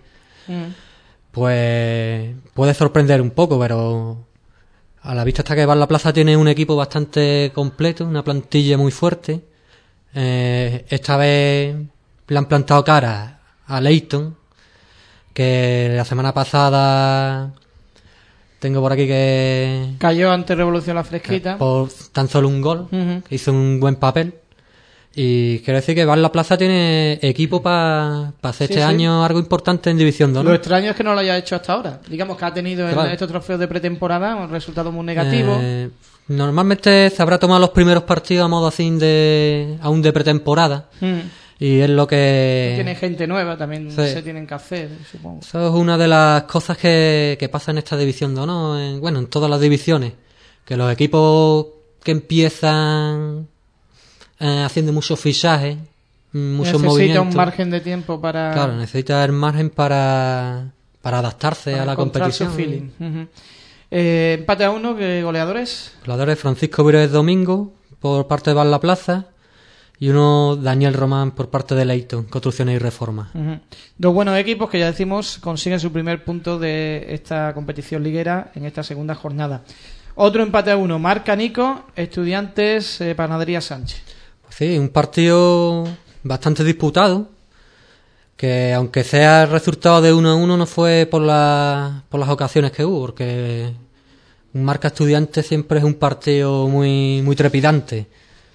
pues puede sorprender un poco, pero a la vista está que Bar La Plaza tiene un equipo bastante completo, una plantilla muy fuerte. Esta vez le han plantado cara a Leyton, que la semana pasada tengo por aquí que cayó ante Revolución La Fresquita por tan solo un gol, que hizo un buen papel. Y quiero decir que Bar La Plaza tiene equipo para hacer este año algo importante en División 2, ¿no? Lo extraño es que no lo haya hecho hasta ahora. Digamos que ha tenido en estos trofeos de pretemporada un resultado muy negativo. Normalmente se habrá tomado los primeros partidos a modo así aún de pretemporada. Y es lo que... Tiene gente nueva, también se tienen que hacer, supongo. Eso es una de las cosas que pasa en esta División 2, ¿no? En todas las divisiones. Que los equipos que empiezan haciendo muchos fichajes, muchos movimientos... Necesita un margen de tiempo para... Claro, necesita el margen para adaptarse a la competición. Su feeling. Empate a 1, ¿qué goleadores? Goleadores Francisco Vírez Domingo por parte de Bar La Plaza y uno Daniel Román por parte de Leyton, Construcciones y Reformas. Dos buenos equipos que ya decimos consiguen su primer punto de esta competición liguera en esta segunda jornada. Otro empate a 1, Marca Nico, Estudiantes, Panadería Sánchez. Pues sí, un partido bastante disputado, que aunque sea el resultado de 1-1 no fue por las ocasiones que hubo, porque un Marca Estudiantes siempre es un partido muy, muy trepidante.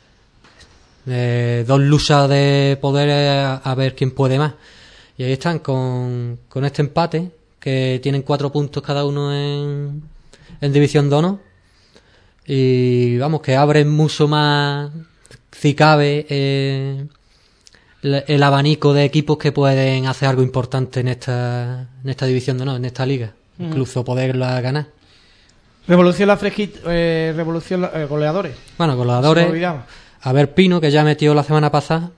Dos luchas de poder a ver quién puede más. Y ahí están con este empate, que tienen 4 puntos cada uno en División 2, ¿no? Y vamos, que abren mucho más, si cabe, el abanico de equipos que pueden hacer algo importante en esta División 2, ¿no? En esta liga. Incluso poderla ganar. Revolución La Fresquita, goleadores. Bueno, goleadores. A ver, Pino, que ya metió la semana pasada.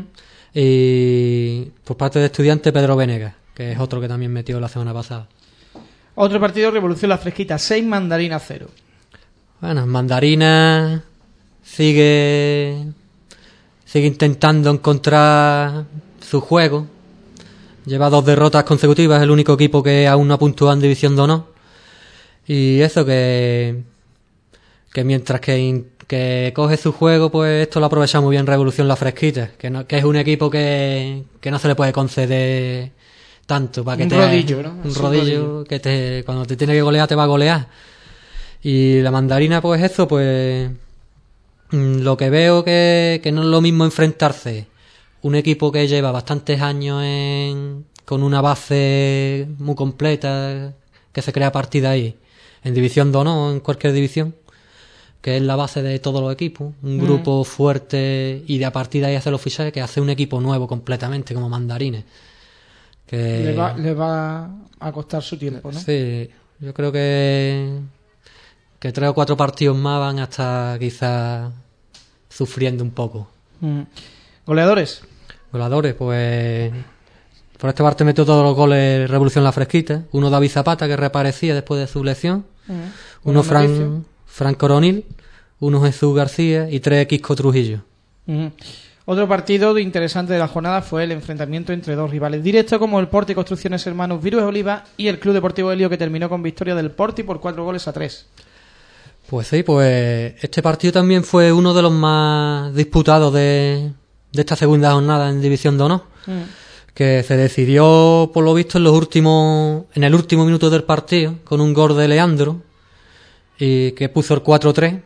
Y por parte de Estudiantes, Pedro Venegas, que es otro que también metió la semana pasada. Otro partido, Revolución La Fresquita, 6, Mandarina 0. Bueno, Mandarina sigue intentando encontrar su juego. Lleva 2 derrotas consecutivas, es el único equipo que aún no ha puntuado en División de Honor. Y eso que mientras que coge su juego, pues esto lo aprovecha muy bien Revolución La Fresquita, que es un equipo que no se le puede conceder tanto para que un rodillo, ¿no? Un rodillo que cuando te tiene que golear te va a golear. Y la Mandarina, pues eso, pues lo que veo que no es lo mismo enfrentarse un equipo que lleva bastantes años con una base muy completa, que se crea a partir de ahí, en División 2, ¿no? En cualquier división, que es la base de todos los equipos, un grupo fuerte, y de a partir de ahí hacer los fichajes, que hace un equipo nuevo completamente, como Mandarines. Que le va a costar su tiempo, ¿no? Sí, yo creo que 3 o 4 partidos más van a estar quizás sufriendo un poco. ¿Goleadores? Goleadores, pues por esta parte metió todos los goles Revolución La Fresquita. Uno David Zapata, que reaparecía después de su lesión. Uno Fran Coronil. Uno Jesús García y 3 Quisco Trujillo. Otro partido interesante de la jornada fue el enfrentamiento entre dos rivales directos, como el Porti Construcciones Hermanos Virués Oliva y el Club Deportivo Helio, que terminó con victoria del Porti por 4-3. Pues sí, pues este partido también fue uno de los más disputados de esta segunda jornada en División de Honor, que se decidió, por lo visto, en el último minuto del partido, con un gol de Leandro, y que puso el 4-3,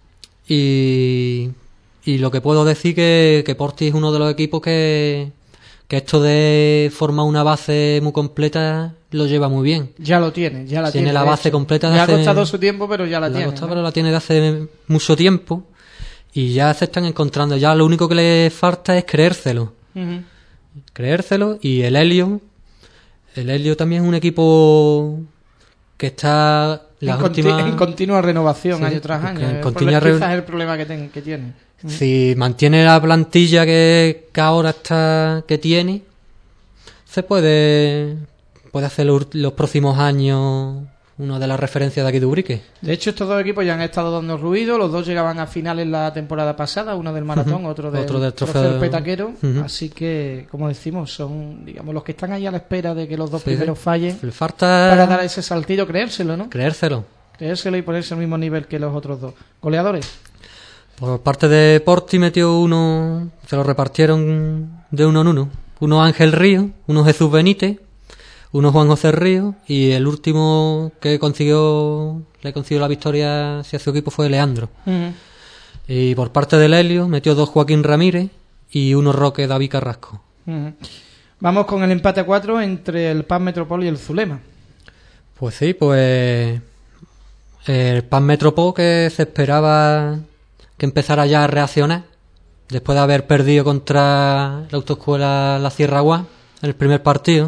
y lo que puedo decir que Porti es uno de los equipos que esto de formar una base muy completa lo lleva muy bien. Ya lo tiene, ya la tiene. Tiene la base completa de hace... Le ha costado su tiempo, pero ya la tiene. Pero la tiene de hace mucho tiempo y ya se están encontrando. Ya lo único que le falta es creérselo. Creérselo. Y el Helio también es un equipo que está en continua renovación, sí, año tras año. Quizás es el problema que tiene. Si mantiene la plantilla que ahora está, que tiene, se puede hacer los próximos años una de las referencias de aquí de Ubrique. De hecho, estos dos equipos ya han estado dando ruido. Los dos llegaban a finales la temporada pasada, uno del maratón, otro del trofeo petaquero. Así que, como decimos, son, digamos, los que están ahí a la espera de que los dos primeros fallen, para dar ese saltillo, creérselo, ¿no? Creérselo y ponerse al mismo nivel que los otros dos. ¿Goleadores? Por parte de Porti metió uno, se lo repartieron de uno en uno. Uno Ángel Río, uno Jesús Benítez, uno Juan José Río, y el último que le consiguió la victoria hacia su equipo fue Leandro. Y por parte del Helio metió 2 Joaquín Ramírez y uno Roque David Carrasco. Vamos con el empate a 4 entre el PAN Metropol y el Zulema. Pues sí, pues el PAN Metropol, que se esperaba que empezara ya a reaccionar después de haber perdido contra la autoescuela La Sierra Guá en el primer partido,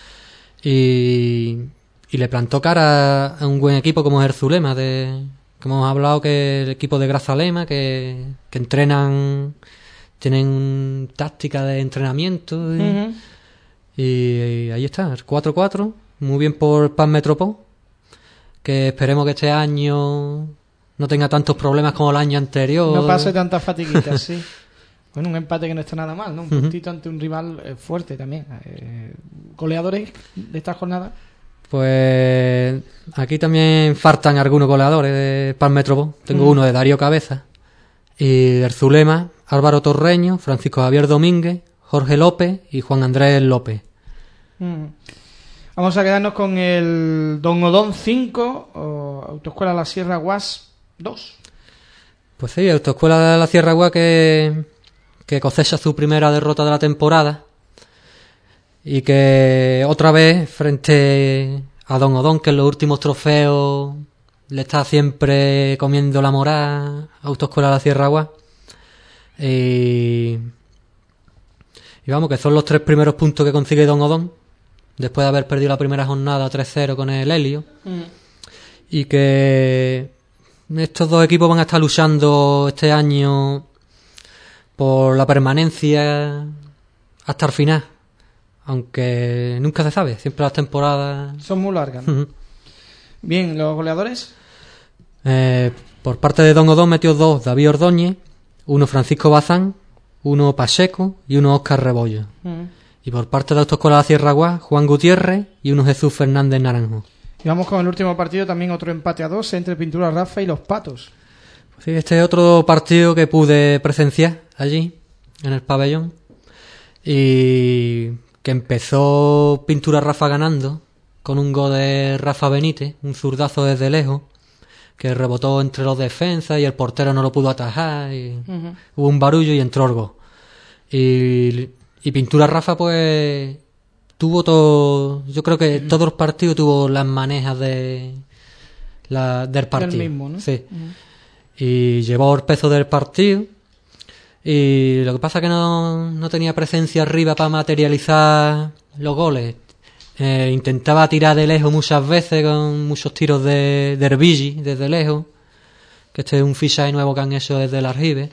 y le plantó cara a un buen equipo como es el Zulema, que hemos hablado, que el equipo de Grazalema, que entrenan, tienen táctica de entrenamiento, y ahí está, el 4-4, muy bien por PAN Metropol, que esperemos que este año no tenga tantos problemas como el año anterior. No pase tantas fatiguitas, sí. Bueno, un empate que no está nada mal, ¿no? Un puntito ante un rival fuerte también. ¿Goleadores de esta jornada? Pues aquí también faltan algunos goleadores de PAN Metropol. Tengo uno de Darío Cabeza, y del Zulema, Álvaro Torreño, Francisco Javier Domínguez, Jorge López y Juan Andrés López. Vamos a quedarnos con el Don Odón 5 o Autoescuela La Sierra Guas 2. Pues sí, Autoescuela La Sierra Guas que cosecha su primera derrota de la temporada, y que otra vez frente a Don Odón, que en los últimos trofeos le está siempre comiendo la moral a Autoescuela La Sierra Guas, y vamos, que son los 3 primeros puntos que consigue Don Odón después de haber perdido la primera jornada 3-0 con el Helio, y que estos dos equipos van a estar luchando este año por la permanencia hasta el final, aunque nunca se sabe, siempre las temporadas son muy largas, ¿no? Bien, ¿los goleadores? Por parte de Don Odón metió 2 David Ordóñez, uno Francisco Bazán, uno Pacheco y uno Óscar Rebollo. Y por parte de Autoescuela La Sierra Guas, Juan Gutiérrez y uno Jesús Fernández Naranjo. Y vamos con el último partido, también otro empate a 2 entre Pintura Rafa y Los Patos. Sí, este es otro partido que pude presenciar allí, en el pabellón, y que empezó Pintura Rafa ganando con un gol de Rafa Benítez, un zurdazo desde lejos, que rebotó entre los defensas y el portero no lo pudo atajar, y hubo un barullo y entró el gol. Y Pintura Rafa pues tuvo todo, yo creo que todos los partidos tuvo las manejas del partido. Del mismo, ¿no? Sí. y llevó el peso del partido. Y lo que pasa es que no tenía presencia arriba para materializar los goles. Intentaba tirar de lejos muchas veces con muchos tiros de Herbigi desde lejos, que este es un fichaje nuevo que han hecho desde el Argive,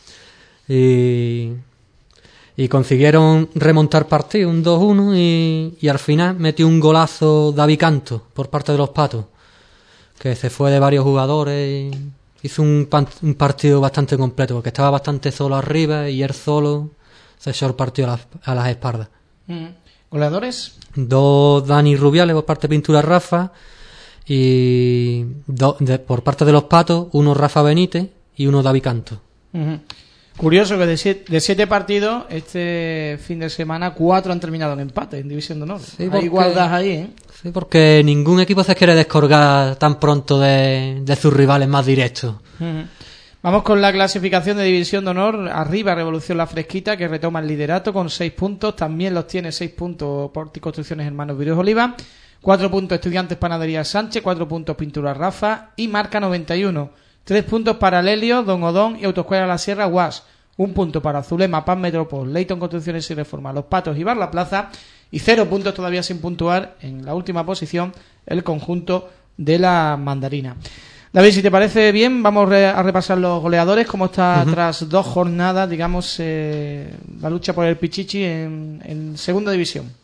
y consiguieron remontar partido, un 2-1, y al final metió un golazo David Canto por parte de los Patos, que se fue de varios jugadores y hizo un partido bastante completo, porque estaba bastante solo arriba y él solo se echó el partido a las espaldas. ¿Goleadores? 2 Dani Rubiales por parte de Pintura Rafa, y por parte de los Patos 1 Rafa Benítez y 1 David Canto. Curioso que de 7 partidos este fin de semana 4 han terminado en empate en División de Honor. Sí, hay igualdad ahí, ¿eh? Sí, porque ningún equipo se quiere descolgar tan pronto de sus rivales más directos. Vamos con la clasificación de División de Honor. Arriba Revolución La Fresquita, que retoma el liderato con 6 puntos. También los tiene 6 puntos Porticonstrucciones Hermanos Virus Oliva. 4 puntos Estudiantes Panadería Sánchez. 4 puntos Pintura Rafa. Y marca 91. 3 puntos para Lelio, Don Odón y Autoescuela La Sierra Guas. 1 punto para Zulema, Pan Metropol, Leighton Construcciones y Reforma, Los Patos y Bar La Plaza. Y 0 puntos todavía sin puntuar en la última posición el conjunto de la Mandarina. David, si te parece bien, vamos a repasar los goleadores, cómo está tras 2 jornadas, digamos, la lucha por el Pichichi en segunda división.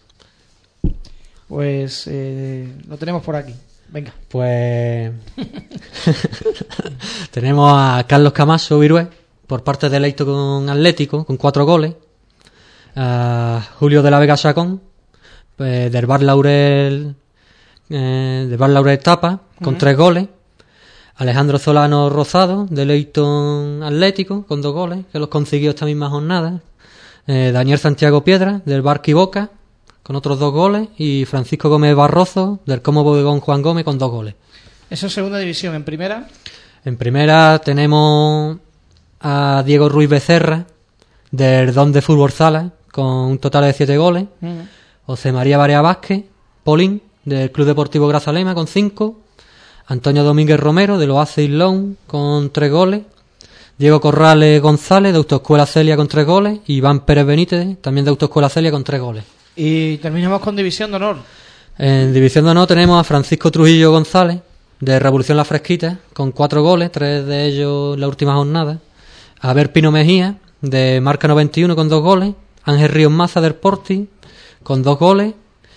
Pues lo tenemos por aquí. Venga. Pues tenemos a Carlos Camacho Virué por parte de Leito con Atlético, con 4 goles. A Julio de la Vega Chacón, del Bar Laurel Tapa, con 3 goles. Alejandro Solano Rosado, de Leighton Atlético, con 2 goles, que los consiguió esta misma jornada. Daniel Santiago Piedra, del Barqui Boca, con otros 2 goles. Y Francisco Gómez Barroso, del Como Bodegón Juan Gómez, con 2 goles. Eso es segunda división. ¿En primera? En primera tenemos a Diego Ruiz Becerra, del Don de Fútbol Sala, con un total de 7 goles. José María Barea Vázquez Polín, del Club Deportivo Grazalema, con 5. Antonio Domínguez Romero, del Oasis Loan, con 3 goles. Diego Corrales González, de Autoescuela Celia, con 3 goles. Y Iván Pérez Benítez, también de Autoescuela Celia, con 3 goles. Y terminamos con División de Honor. En División de Honor tenemos a Francisco Trujillo González, de Revolución La Fresquita, con 4 goles, 3 de ellos en la última jornada. A Ver Pino Mejía, de Marca 91, con 2 goles. Ángel Ríos Maza, del Porti, con 2 goles.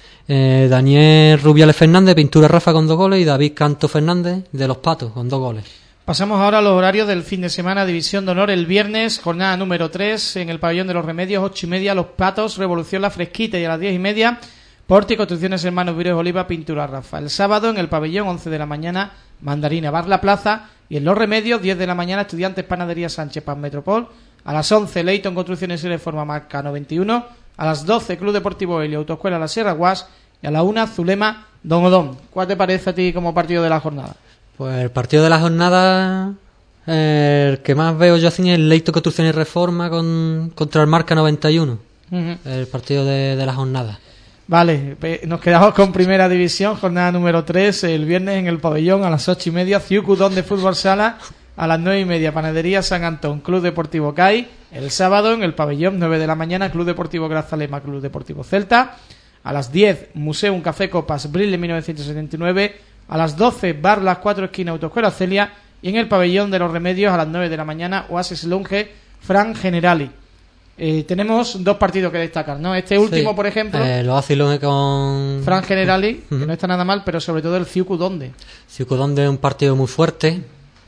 Daniel Rubiales Fernández, Pintura Rafa, con 2 goles. Y David Canto Fernández, de Los Patos, con 2 goles. Pasamos ahora a los horarios del fin de semana. División de Honor el viernes, jornada número 3 en el Pabellón de los Remedios, 8:30 Los Patos, Revolución La Fresquita, y a las 10:30 Porti Construcciones Hermanos Virus Oliva, Pintura Rafa. El sábado en el Pabellón, 11 de la mañana, Mandarina Bar La Plaza, y en Los Remedios, 10 de la mañana, Estudiantes Panadería Sánchez Pan Metropol. A las 11 Leighton Construcciones y Reforma Marca 91. A las 12 Club Deportivo Helio, Autoescuela La Sierra Guas. Y a la 1 Zulema Don Odón. ¿Cuál te parece a ti como partido de la jornada? Pues el partido de la jornada, el que más veo yo así es el Leighton Construcción y Reforma contra el Marca 91. El partido de la jornada. Vale, nos quedamos con Primera División, jornada número 3, el viernes en el Pabellón a las 8:30, Ciucudón de Fútbol Sala, a las 9:30, Panadería San Antón, Club Deportivo CAI. El sábado en el Pabellón, 9 de la mañana, Club Deportivo Grazalema, Club Deportivo Celta. A las 10, Museo Un Café Copas Brille 1979. A las 12, Bar Las 4 Esquinas, Autoescuela Celia. Y en el Pabellón de los Remedios, a las 9 de la mañana, Oasis Longe, Fran Generali. Tenemos 2 partidos que destacar, ¿no? Este último, por ejemplo, lo hace con Fran Generali, que no está nada mal, pero sobre todo el Ciucudonde. Ciucudonde es un partido muy fuerte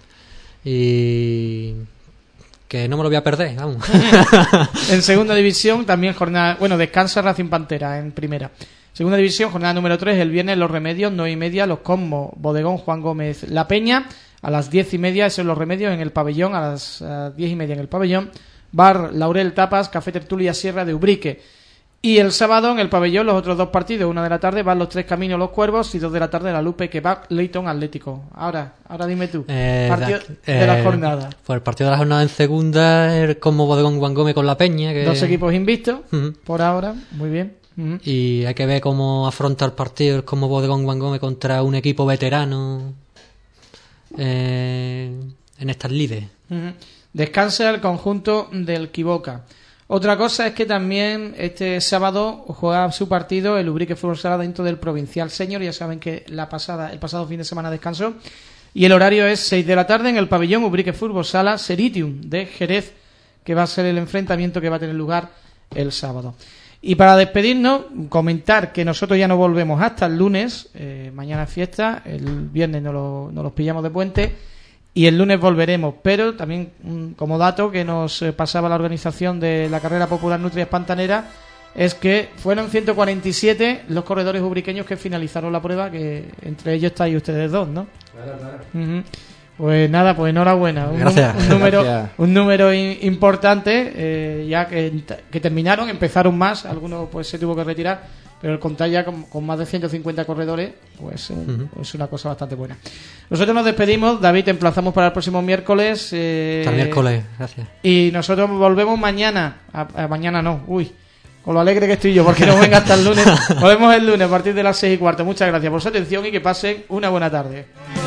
y que no me lo voy a perder, vamos. En segunda división también jornada, descansa Racing Pantera en primera. Segunda división, jornada número 3, el viernes Los Remedios, 9:30, Los Cosmos, Bodegón Juan Gómez La Peña. A las 10:30, eso es Los Remedios en el Pabellón, a las 10:30 en el Pabellón. Bar Laurel Tapas, Café Tertulia Sierra de Ubrique. Y el sábado en el Pabellón los otros 2 partidos, 1 de la tarde van Los Tres Caminos Los Cuervos y 2 de la tarde la Lupe que va Leighton Atlético. Ahora dime tú, partido de la jornada. Pues el partido de la jornada en segunda, el Cosmo Bodegón Juan Gómez con La Peña. 2 equipos invictos, por ahora, muy bien. Y hay que ver cómo afronta el partido el Cosmo Bodegón Juan Gómez contra un equipo veterano en estas lides. Descansa el conjunto del Quiboca. Otra cosa es que también este sábado juega su partido el Ubrique Fútbol Sala dentro del Provincial Senior. Ya saben que el pasado fin de semana descansó. Y el horario es 6 de la tarde en el pabellón Ubrique Fútbol Sala Seritium de Jerez, que va a ser el enfrentamiento que va a tener lugar el sábado. Y para despedirnos, comentar que nosotros ya no volvemos hasta el lunes. Mañana es fiesta, el viernes no los pillamos de puente y el lunes volveremos. Pero también, como dato que nos pasaba la organización de la carrera popular Nutrias Pantanera, es que fueron 147 los corredores ubriqueños que finalizaron la prueba, que entre ellos estáis ustedes dos, ¿no? Claro. Pues nada, pues enhorabuena. Gracias. Un número importante, ya que terminaron, empezaron más, algunos pues se tuvo que retirar, pero el contar ya con más de 150 corredores, pues es una cosa bastante buena. Nosotros nos despedimos, David, te emplazamos para el próximo miércoles. Hasta el miércoles, gracias. Y nosotros volvemos mañana, mañana no, con lo alegre que estoy yo, porque no venga hasta el lunes. Volvemos el lunes a partir de las 6:15. Muchas gracias por su atención y que pasen una buena tarde.